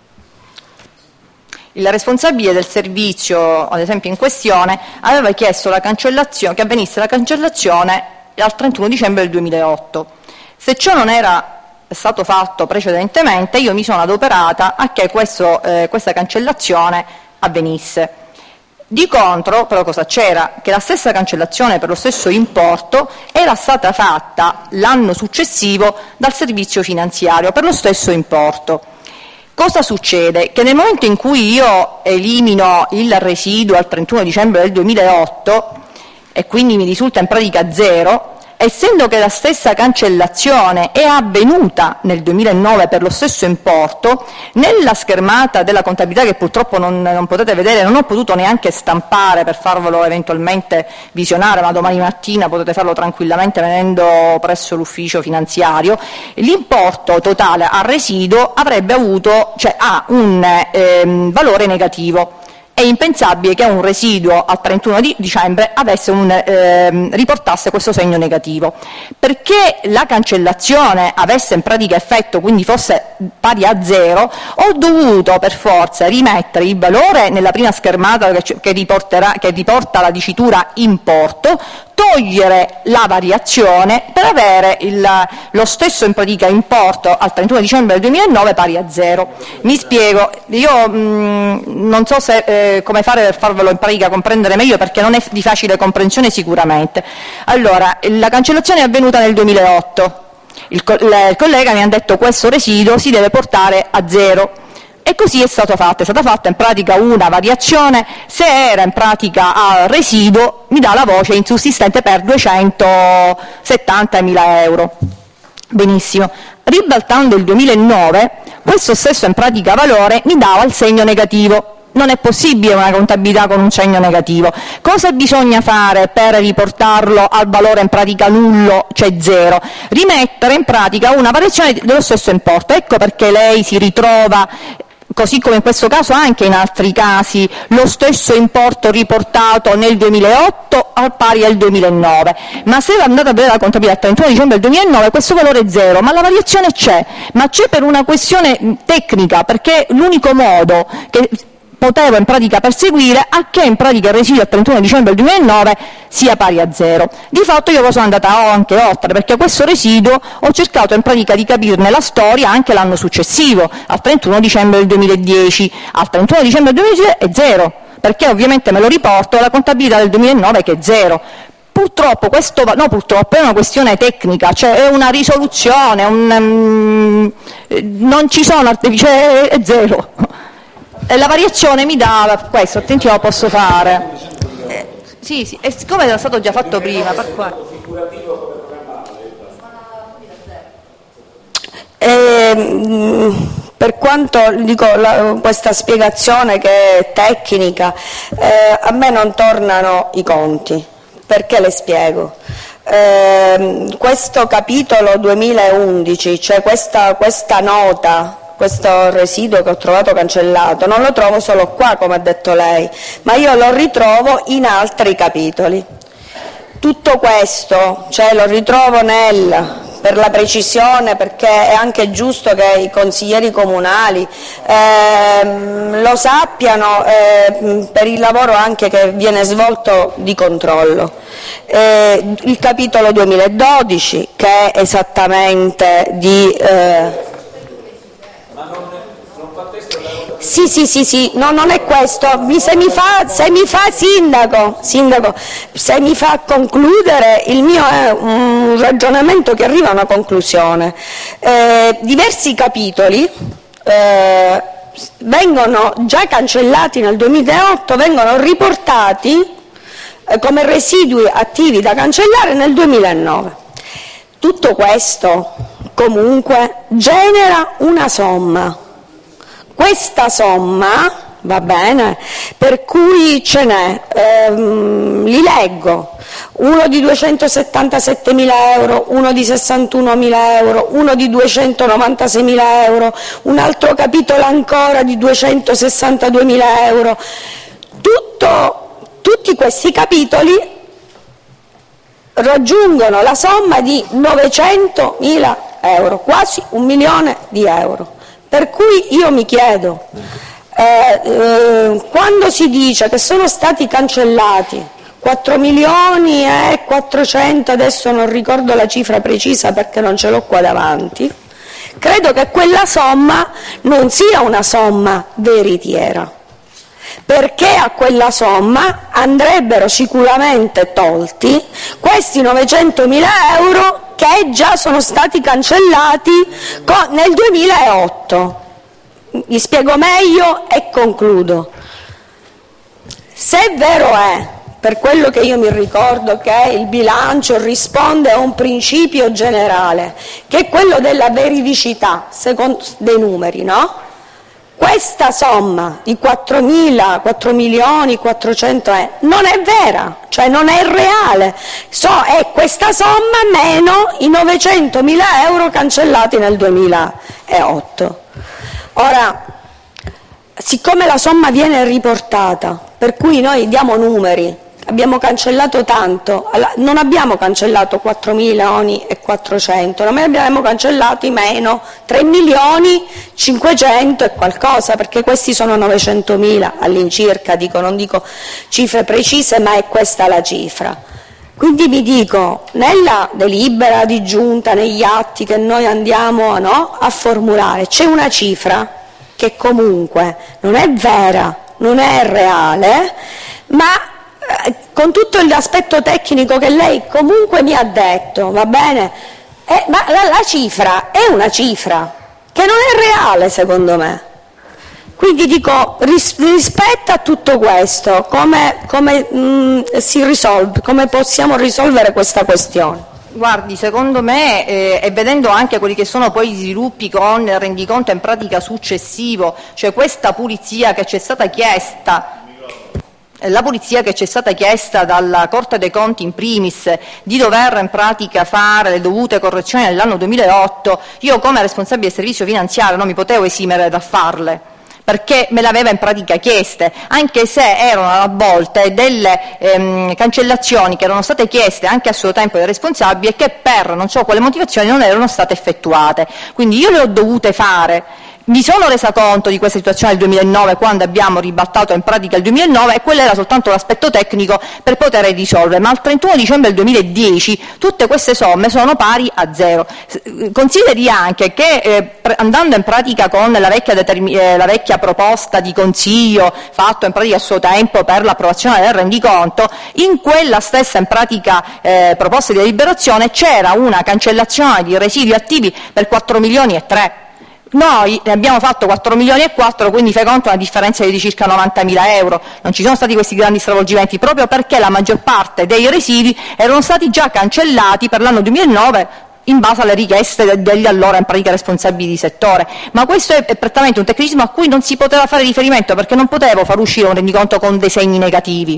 il responsabile del servizio, ad esempio in questione, aveva chiesto la cancellazione, che avvenisse la cancellazione al trentuno dicembre del duemilaotto. Se ciò non era stato fatto precedentemente, io mi sono adoperata a che questo, eh, questa cancellazione avvenisse. Di contro, però, cosa c'era? Che la stessa cancellazione per lo stesso importo era stata fatta l'anno successivo dal servizio finanziario per lo stesso importo. Cosa succede? Che nel momento in cui io elimino il residuo al trentuno dicembre del duemilaotto e quindi mi risulta in pratica zero, essendo che la stessa cancellazione è avvenuta nel duemilanove per lo stesso importo, nella schermata della contabilità, che purtroppo non, non potete vedere, non ho potuto neanche stampare per farvelo eventualmente visionare, ma domani mattina potete farlo tranquillamente venendo presso l'ufficio finanziario, l'importo totale a residuo avrebbe avuto, cioè ha un ehm, valore negativo. È impensabile che un residuo al trentuno di dicembre avesse un, eh, riportasse questo segno negativo. Perché la cancellazione avesse in pratica effetto, quindi fosse pari a zero, ho dovuto per forza rimettere il valore nella prima schermata che, che, riporterà, che riporta la dicitura importo, togliere la variazione per avere il, lo stesso in pratica importo al trentuno dicembre del duemilanove pari a zero. Mi spiego, io mh, non so se, eh, come fare per farvelo in pratica comprendere meglio, perché non è di facile comprensione sicuramente. Allora, la cancellazione è avvenuta nel duemilaotto, il, co il collega mi ha detto che questo residuo si deve portare a zero. E così è stato fatto, è stata fatta in pratica una variazione, se era in pratica a residuo mi dà la voce insussistente per duecentosettantamila euro. Benissimo, ribaltando il duemilanove, questo stesso in pratica valore mi dava il segno negativo. non è possibile una contabilità con un segno negativo. Cosa bisogna fare per riportarlo al valore in pratica nullo, cioè zero? Rimettere in pratica una variazione dello stesso importo. Ecco perché lei si ritrova, così come in questo caso anche in altri casi, lo stesso importo riportato nel duemilaotto al pari al duemilanove. Ma se andate a vedere la contabilità al trentuno dicembre del duemilanove, questo valore è zero, ma la variazione c'è, ma c'è per una questione tecnica, perché l'unico modo che potevo in pratica perseguire a che in pratica il residuo al trentuno dicembre del duemilanove sia pari a zero. Di fatto io poi sono andata anche oltre, perché questo residuo ho cercato in pratica di capirne la storia anche l'anno successivo, al trentuno dicembre del duemiladieci. Al trentuno dicembre del duemiladieci è zero, perché ovviamente me lo riporto alla contabilità del duemilanove che è zero. Purtroppo questo, no purtroppo è una questione tecnica, cioè è una risoluzione, un, um, non ci sono, cioè è zero. E la variazione mi dà questo, attenti, lo posso fare. Eh, sì, sì, e siccome era stato già fatto prima, per qua. Eh, per quanto dico la, questa spiegazione che è tecnica, eh, a me non tornano i conti. Perché le spiego? Eh, questo capitolo duemilaundici, cioè questa, questa nota, questo residuo che ho trovato cancellato, non lo trovo solo qua, come ha detto lei, ma io lo ritrovo in altri capitoli. Tutto questo, cioè lo ritrovo nel, per la precisione, perché è anche giusto che i consiglieri comunali ehm, lo sappiano, eh, per il lavoro anche che viene svolto di controllo. Eh, il capitolo duemiladodici, che è esattamente di... Eh, Sì, sì, sì, sì, no, non è questo. Se mi fa, se mi fa sindaco, sindaco, se mi fa concludere, il mio è un ragionamento che arriva a una conclusione. Eh, diversi capitoli eh, vengono già cancellati nel duemilaotto, vengono riportati eh, come residui attivi da cancellare nel duemilanove. Tutto questo comunque genera una somma. Questa somma, va bene, per cui ce n'è, ehm, li leggo, uno di duecentosettantasettemila euro, uno di sessantunomila euro, uno di duecentonovantaseimila euro, un altro capitolo ancora di duecentosessantaduemila euro. Tutto, tutti questi capitoli raggiungono la somma di novecentomila euro, quasi un milione di euro. Per cui io mi chiedo, eh, eh, quando si dice che sono stati cancellati quattro milioni e quattrocento, adesso non ricordo la cifra precisa perché non ce l'ho qua davanti, credo che quella somma non sia una somma veritiera, perché a quella somma andrebbero sicuramente tolti questi novecentomila euro che già sono stati cancellati nel duemilaotto. Vi spiego meglio e concludo. Se vero è, per quello che io mi ricordo, che il bilancio risponde a un principio generale, che è quello della veridicità secondo dei numeri, no? Questa somma di quattro milioni quattrocento è, non è vera, cioè non è reale, so, è questa somma meno i novecentomila euro cancellati nel duemilaotto. Ora, siccome la somma viene riportata, per cui noi diamo numeri, abbiamo cancellato tanto, non abbiamo cancellato quattro milioni e quattrocento, noi abbiamo cancellati meno tre milioni cinquecento e qualcosa, perché questi sono novecentomila all'incirca, dico, non dico cifre precise, ma è questa la cifra. Quindi vi dico, nella delibera di giunta, negli atti che noi andiamo, no, a formulare, c'è una cifra che comunque non è vera, non è reale, ma con tutto l'aspetto tecnico che lei comunque mi ha detto, va bene, eh, ma la, la cifra è una cifra che non è reale secondo me. Quindi dico, ris, rispetto a tutto questo, come, come mh, si risolve, come possiamo risolvere questa questione? Guardi, secondo me, eh, e vedendo anche quelli che sono poi gli sviluppi con il rendiconto in pratica successivo, cioè questa pulizia che ci è stata chiesta, la pulizia che ci è stata chiesta dalla Corte dei Conti in primis di dover in pratica fare le dovute correzioni nell'anno duemilaotto, io come responsabile del servizio finanziario non mi potevo esimere da farle, perché me l'aveva in pratica chieste, anche se erano a volte delle ehm, cancellazioni che erano state chieste anche a suo tempo dai responsabili e che per non so quale motivazione non erano state effettuate. Quindi io le ho dovute fare. Mi sono resa conto di questa situazione nel duemilanove quando abbiamo ribaltato in pratica il duemilanove e quello era soltanto l'aspetto tecnico per poter risolvere, ma al trentuno dicembre del duemiladieci tutte queste somme sono pari a zero. Consideri anche che eh, andando in pratica con la vecchia, eh, la vecchia proposta di consiglio fatto in pratica a suo tempo per l'approvazione del rendiconto, in quella stessa in pratica eh, proposta di deliberazione c'era una cancellazione di residui attivi per quattro milioni e tre. Noi ne abbiamo fatto quattro milioni e quattro, quindi fai conto una differenza di circa novantamila euro. Non ci sono stati questi grandi stravolgimenti proprio perché la maggior parte dei residui erano stati già cancellati per l'anno duemilanove in base alle richieste degli allora in pratica responsabili di settore. Ma questo è prettamente un tecnicismo a cui non si poteva fare riferimento perché non potevo far uscire un rendiconto con dei segni negativi.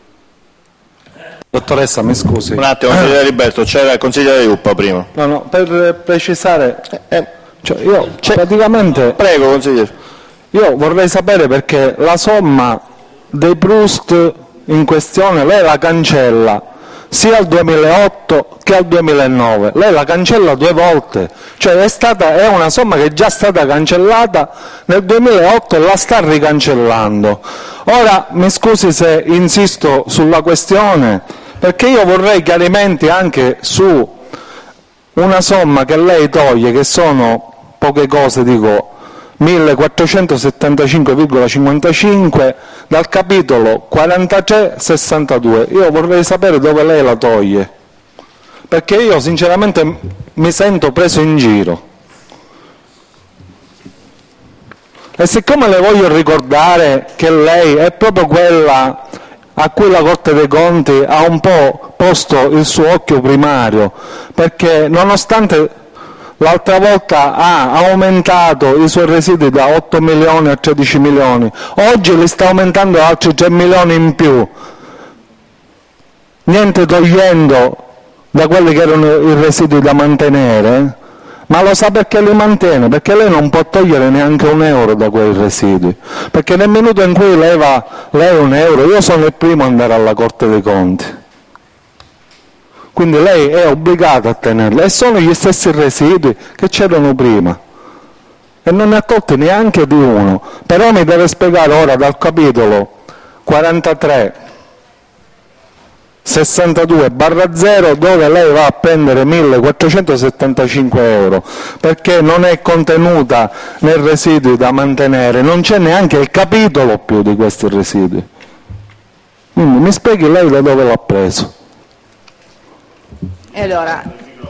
Dottoressa, mi scusi. Un attimo, consigliere Liberto, c'era il consigliere Iuppa prima. No, no, per precisare... Eh, Cioè io praticamente prego consigliere, io vorrei sapere perché la somma dei Proust in questione lei la cancella sia al duemilaotto che al duemilanove, lei la cancella due volte, cioè è stata è una somma che è già stata cancellata nel duemilaotto e la sta ricancellando. Ora mi scusi se insisto sulla questione perché io vorrei chiarimenti anche su una somma che lei toglie, che sono poche cose, dico millequattrocentosettantacinque virgola cinquantacinque dal capitolo quarantatré sessantadue. Io vorrei sapere dove lei la toglie, perché io sinceramente mi sento preso in giro. E siccome le voglio ricordare che lei è proprio quella a cui la Corte dei Conti ha un po' posto il suo occhio primario, perché nonostante l'altra volta ha aumentato i suoi residui da otto milioni a tredici milioni, oggi li sta aumentando altri tre milioni in più, niente togliendo da quelli che erano i residui da mantenere, ma lo sa perché li mantiene? Perché lei non può togliere neanche un euro da quei residui, perché nel minuto in cui leva lei un euro, io sono il primo ad andare alla Corte dei Conti. Quindi lei è obbligata a tenerle, e sono gli stessi residui che c'erano prima, e non ne ha tolti neanche di uno. Però mi deve spiegare ora dal capitolo quarantatré sessantadue barra zero dove lei va a prendere millequattrocentosettantacinque euro, perché non è contenuta nei residui da mantenere, non c'è neanche il capitolo più di questi residui. Quindi mi spieghi lei da dove l'ha preso. E allora,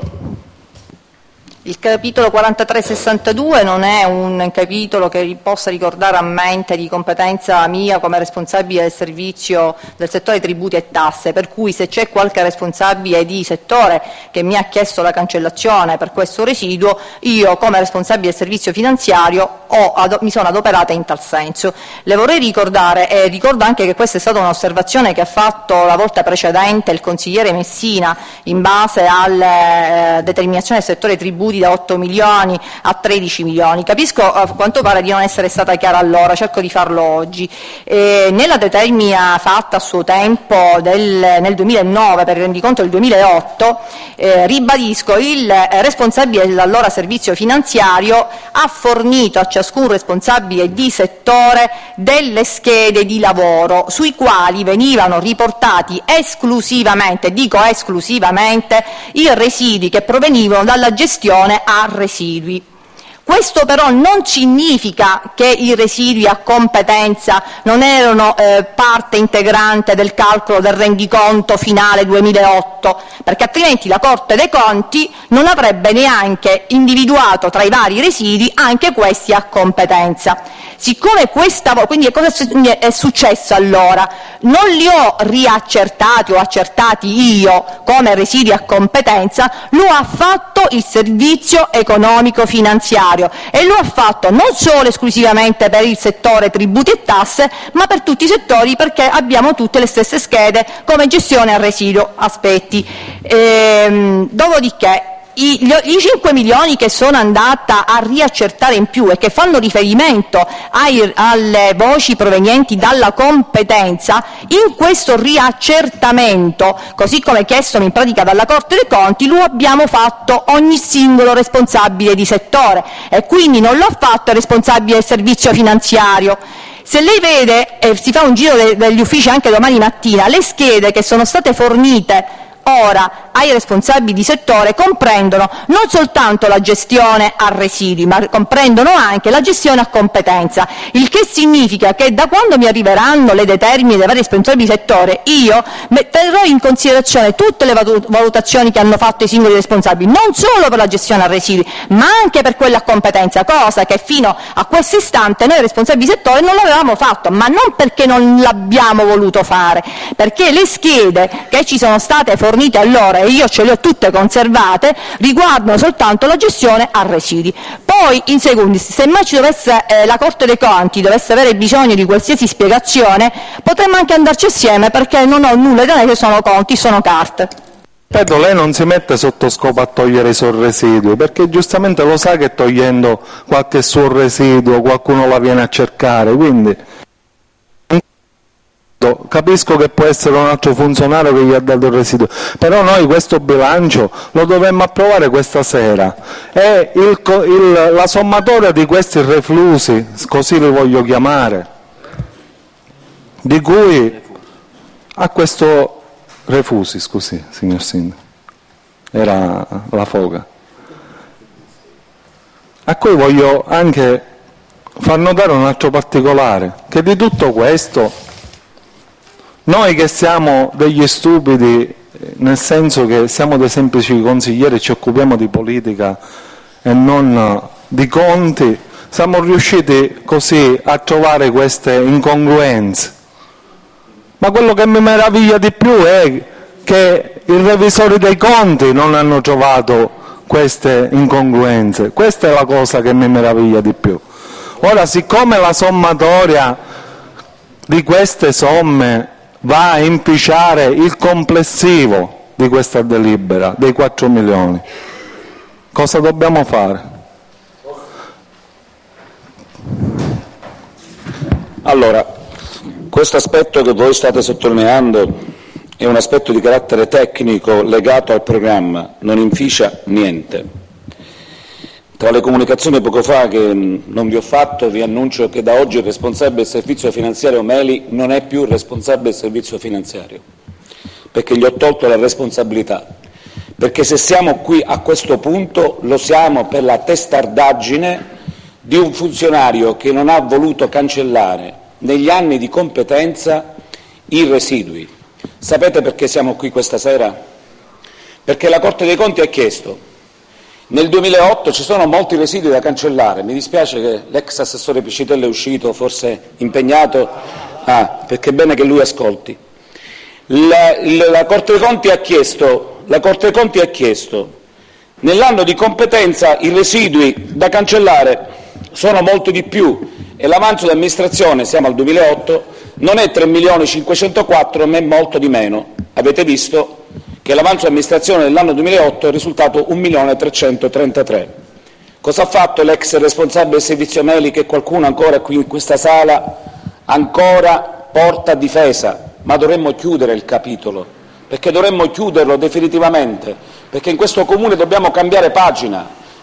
il capitolo quarantatré sessantadue non è un capitolo che possa ricordare a mente di competenza mia come responsabile del servizio del settore tributi e tasse, per cui se c'è qualche responsabile di settore che mi ha chiesto la cancellazione per questo residuo, io come responsabile del servizio finanziario ho, mi sono adoperata in tal senso. Le vorrei ricordare, e ricordo anche che questa è stata un'osservazione che ha fatto la volta precedente il consigliere Messina in base alla eh, determinazione del settore tributi da otto milioni a tredici milioni. Capisco a quanto pare di non essere stata chiara allora, cerco di farlo oggi. E nella determina fatta a suo tempo del, nel duemilanove per il rendiconto del duemilaotto, eh, ribadisco, il eh, responsabile dell'allora servizio finanziario ha fornito a ciascun responsabile di settore delle schede di lavoro sui quali venivano riportati esclusivamente, dico esclusivamente, i residui che provenivano dalla gestione a residui. Questo però non significa che i residui a competenza non erano eh, parte integrante del calcolo del rendiconto finale duemilaotto, perché altrimenti la Corte dei Conti non avrebbe neanche individuato tra i vari residui anche questi a competenza. Siccome questa, quindi cosa è successo allora? Non li ho riaccertati o accertati io come residui a competenza, lo ha fatto il servizio economico finanziario e lo ha fatto non solo esclusivamente per il settore tributi e tasse, ma per tutti i settori, perché abbiamo tutte le stesse schede come gestione a residuo. Aspetti. Ehm, dopodiché I, gli, i cinque milioni che sono andata a riaccertare in più e che fanno riferimento ai, alle voci provenienti dalla competenza, in questo riaccertamento, così come chiesto in pratica dalla Corte dei Conti, lo abbiamo fatto ogni singolo responsabile di settore e quindi non l'ho fatto il responsabile del servizio finanziario. Se lei vede, e eh, si fa un giro de, degli uffici anche domani mattina, le schede che sono state fornite ora ai responsabili di settore comprendono non soltanto la gestione a residui, ma comprendono anche la gestione a competenza, il che significa che da quando mi arriveranno le determine dei vari responsabili di settore io terrò in considerazione tutte le valutazioni che hanno fatto i singoli responsabili, non solo per la gestione a residui, ma anche per quella a competenza, cosa che fino a questo istante noi responsabili di settore non l'avevamo fatto, ma non perché non l'abbiamo voluto fare, perché le schede che ci sono state fornite allora, e io ce le ho tutte conservate, riguardano soltanto la gestione a residui. Poi, in secondi, se mai ci dovesse, eh, la Corte dei Conti dovesse avere bisogno di qualsiasi spiegazione, potremmo anche andarci assieme, perché non ho nulla da dire, sono conti, sono carte. Ripeto, lei non si mette sotto scopo a togliere i suoi residui, perché giustamente lo sa che togliendo qualche suo residuo qualcuno la viene a cercare, quindi capisco che può essere un altro funzionario che gli ha dato il residuo, però noi questo bilancio lo dovremmo approvare questa sera e il, il, la sommatoria di questi reflusi, così li voglio chiamare, di cui a questo refusi, scusi signor Sindaco, era la foga, a cui voglio anche far notare un altro particolare, che di tutto questo noi che siamo degli stupidi, nel senso che siamo dei semplici consiglieri e ci occupiamo di politica e non di conti, siamo riusciti così a trovare queste incongruenze. Ma quello che mi meraviglia di più è che i revisori dei conti non hanno trovato queste incongruenze. Questa è la cosa che mi meraviglia di più. Ora, siccome la sommatoria di queste somme va a inficiare il complessivo di questa delibera dei quattro milioni, cosa dobbiamo fare? Allora, questo aspetto che voi state sottolineando è un aspetto di carattere tecnico legato al programma, non inficia niente. Tra le comunicazioni poco fa che non vi ho fatto, vi annuncio che da oggi il responsabile del servizio finanziario Meli non è più il responsabile del servizio finanziario, perché gli ho tolto la responsabilità, perché se siamo qui a questo punto lo siamo per la testardaggine di un funzionario che non ha voluto cancellare negli anni di competenza i residui. Sapete perché siamo qui questa sera? Perché la Corte dei Conti ha chiesto: nel duemilaotto ci sono molti residui da cancellare, mi dispiace che l'ex assessore Piscitello è uscito, forse impegnato, ah, perché è bene che lui ascolti. La, la, la, Corte dei Conti ha chiesto, la Corte dei Conti ha chiesto, nell'anno di competenza i residui da cancellare sono molto di più e l'avanzo di amministrazione, siamo al duemilaotto, non è tre milioni cinquecentoquattro ma è molto di meno. Avete visto che l'avanzo di amministrazione dell'anno duemilaotto è risultato un milione trecentotrentatré. Cosa ha fatto l'ex responsabile del servizio Meli, che qualcuno ancora qui in questa sala ancora porta a difesa? Ma dovremmo chiudere il capitolo, perché dovremmo chiuderlo definitivamente, perché in questo Comune dobbiamo cambiare pagina,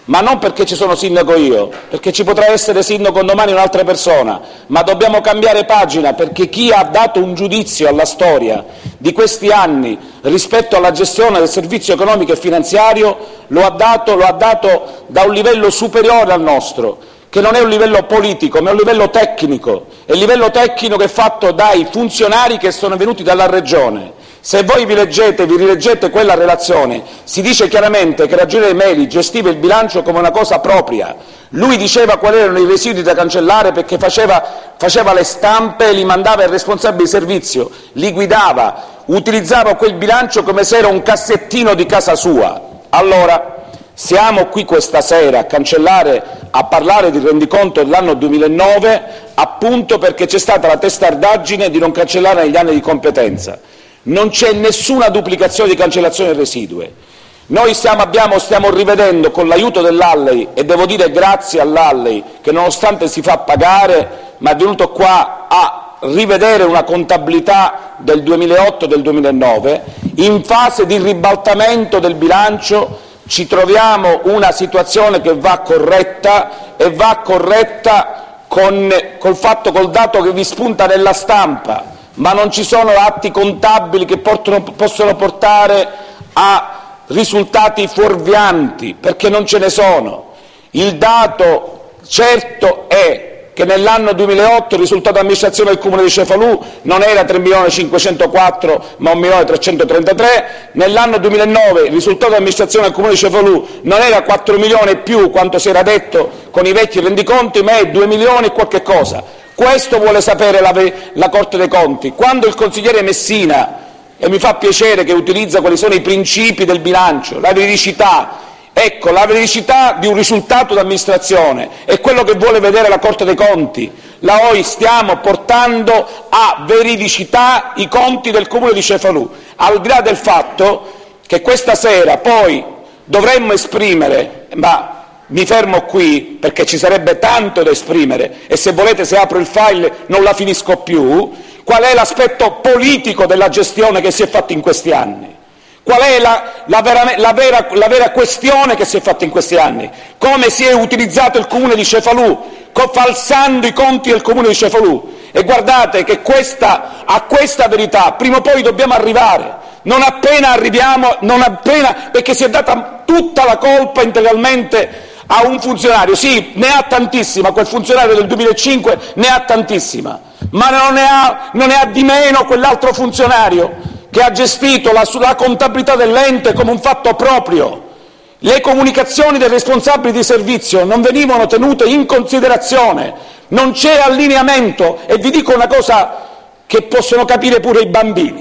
ma non perché ci sono sindaco io, perché ci potrà essere sindaco domani un'altra persona, ma dobbiamo cambiare pagina, perché chi ha dato un giudizio alla storia di questi anni rispetto alla gestione del servizio economico e finanziario lo ha dato, lo ha dato da un livello superiore al nostro, che non è un livello politico, ma è un livello tecnico, e il livello tecnico è fatto dai funzionari che sono venuti dalla Regione. Se voi vi leggete, vi rileggete quella relazione, si dice chiaramente che Ragione Meli gestiva il bilancio come una cosa propria. Lui diceva quali erano i residui da cancellare perché faceva, faceva le stampe e li mandava ai responsabili di servizio, li guidava, utilizzava quel bilancio come se era un cassettino di casa sua. Allora, siamo qui questa sera a cancellare, a parlare di rendiconto dell'anno duemilanove, appunto perché c'è stata la testardaggine di non cancellare negli anni di competenza. Non c'è nessuna duplicazione di cancellazione residue. Noi stiamo, abbiamo, stiamo rivedendo con l'aiuto dell'Alley, e devo dire grazie all'Alley che nonostante si fa pagare, ma è venuto qua a rivedere una contabilità del duemilaotto e del duemilanove, in fase di ribaltamento del bilancio ci troviamo una situazione che va corretta, e va corretta con, col fatto, col dato che vi spunta nella stampa, ma non ci sono atti contabili che portano, possono portare a risultati fuorvianti, perché non ce ne sono. Il dato certo è che nell'anno duemilaotto il risultato di amministrazione del Comune di Cefalù non era tre milioni cinquecentoquattro ma un milione trecentotrentatré, nell'anno duemilanove il risultato di amministrazione del Comune di Cefalù non era quattro milioni e più quanto si era detto con i vecchi rendiconti, ma è due milioni e qualche cosa. Questo vuole sapere la, la Corte dei Conti. Quando il consigliere Messina, e mi fa piacere che utilizza quali sono i principi del bilancio, la veridicità, ecco, la veridicità di un risultato d'amministrazione è quello che vuole vedere la Corte dei Conti. Noi stiamo portando a veridicità i conti del Comune di Cefalù, al di là del fatto che questa sera poi dovremmo esprimere, ma mi fermo qui perché ci sarebbe tanto da esprimere e se volete, se apro il file non la finisco più, qual è l'aspetto politico della gestione che si è fatta in questi anni. Qual è la, la, vera, la, vera, la vera questione che si è fatta in questi anni? Come si è utilizzato il Comune di Cefalù, falsando i conti del Comune di Cefalù. E guardate che questa, a questa verità prima o poi dobbiamo arrivare. Non appena arriviamo, non appena, perché si è data tutta la colpa integralmente a un funzionario. Sì, ne ha tantissima, quel funzionario del duemilacinque ne ha tantissima, ma non ne ha, non ne ha di meno quell'altro funzionario che ha gestito la, la contabilità dell'ente come un fatto proprio. Le comunicazioni dei responsabili di servizio non venivano tenute in considerazione, non c'è allineamento, e vi dico una cosa che possono capire pure i bambini.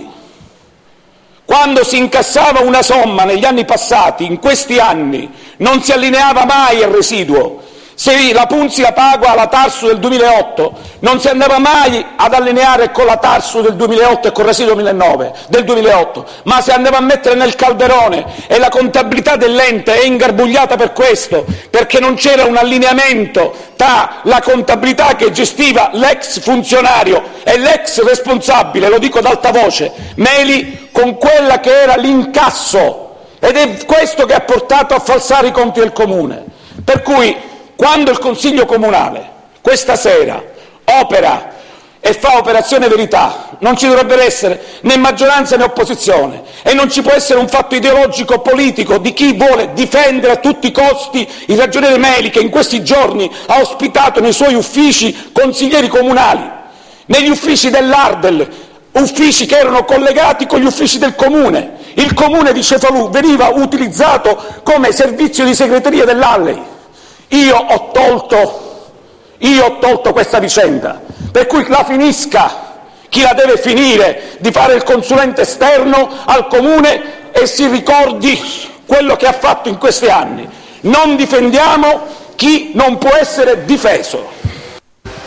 Quando si incassava una somma negli anni passati, in questi anni, non si allineava mai al residuo. Se la Punzi la paga alla Tarsu del duemilaotto, non si andava mai ad allineare con la Tarsu del duemilaotto e con il residuo duemilanove, del duemilaotto, ma si andava a mettere nel calderone, e la contabilità dell'ente è ingarbugliata per questo, perché non c'era un allineamento tra la contabilità che gestiva l'ex funzionario e l'ex responsabile, lo dico ad alta voce, Meli, con quella che era l'incasso, ed è questo che ha portato a falsare i conti del Comune. Per cui quando il Consiglio Comunale questa sera opera e fa operazione verità, non ci dovrebbero essere né maggioranza né opposizione, e non ci può essere un fatto ideologico politico di chi vuole difendere a tutti i costi il ragioniere Meli, che in questi giorni ha ospitato nei suoi uffici consiglieri comunali, negli uffici dell'Ardel, uffici che erano collegati con gli uffici del Comune. Il Comune di Cefalù veniva utilizzato come servizio di segreteria dell'Alley. Io ho tolto, io ho tolto questa vicenda, per cui la finisca chi la deve finire di fare il consulente esterno al Comune e si ricordi quello che ha fatto in questi anni. Non difendiamo chi non può essere difeso.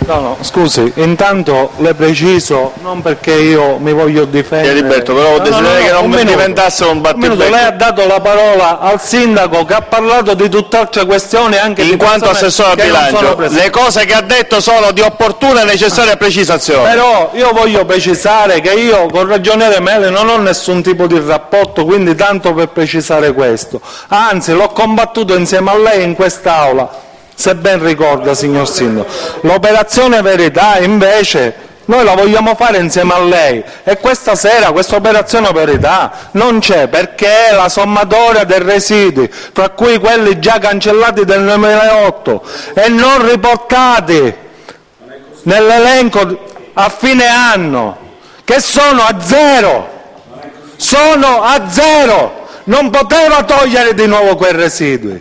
No, no, scusi, intanto le preciso, non perché io mi voglio difendere. Liberto, però no, desidererei no, no, che non un diventasse un battibecco. Un lei ha dato la parola al sindaco che ha parlato di tutt'altre questioni anche in di quanto assessore al bilancio. Le cose che ha detto sono di opportuna e necessaria precisazione. Però io voglio precisare che io con Ragioniere Mele non ho nessun tipo di rapporto, quindi tanto per precisare questo. Anzi, l'ho combattuto insieme a lei in quest'Aula. Se ben ricorda, signor Sindaco. L'operazione Verità, invece, noi la vogliamo fare insieme a lei e questa sera questa operazione Verità non c'è perché è la sommatoria dei residui, tra cui quelli già cancellati del duemilaotto e non riportati nell'elenco a fine anno, che sono a zero. Sono a zero. Non poteva togliere di nuovo quei residui.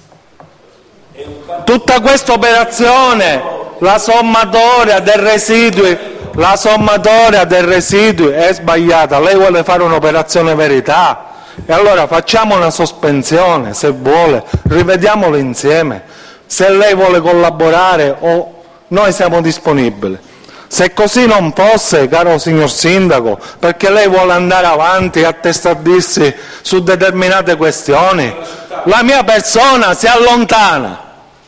Tutta questa operazione, la sommatoria dei residui, la sommatoria dei residui è sbagliata. Lei vuole fare un'operazione Verità e allora facciamo una sospensione, se vuole, rivediamolo insieme. Se lei vuole collaborare o noi siamo disponibili. Se così non fosse, caro signor Sindaco, perché lei vuole andare avanti e attestardirsi su determinate questioni, la mia persona si allontana.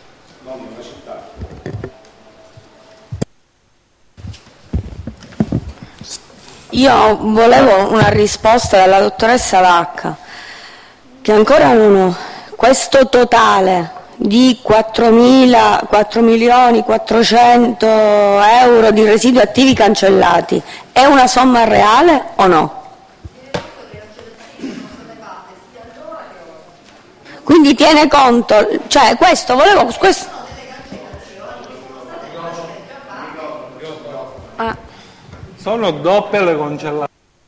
Io volevo una risposta dalla dottoressa Vacca, che ancora uno, questo totale di quattro milioni quattrocento euro di residui attivi cancellati è una somma reale o no? Quindi tiene conto, cioè questo volevo... Questo... Ah. Sono doppie le cancellazioni.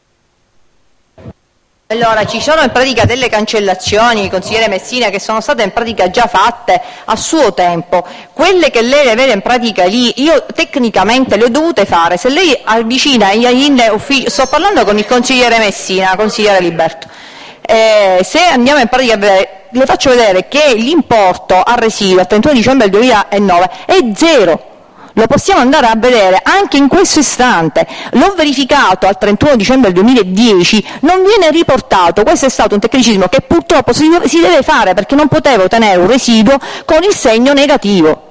Allora, ci sono in pratica delle cancellazioni, consigliere Messina, che sono state in pratica già fatte a suo tempo. Quelle che lei le vede in pratica lì, io tecnicamente le ho dovute fare. Se lei avvicina in ufficio, sto parlando con il consigliere Messina, consigliere Liberto, eh, se andiamo in pratica a vedere, le faccio vedere che l'importo a residuo al trentuno dicembre del duemilanove è zero. Lo possiamo andare a vedere anche in questo istante. L'ho verificato al trentuno dicembre del duemiladieci, non viene riportato. Questo è stato un tecnicismo che purtroppo si deve fare perché non potevo tenere un residuo con il segno negativo.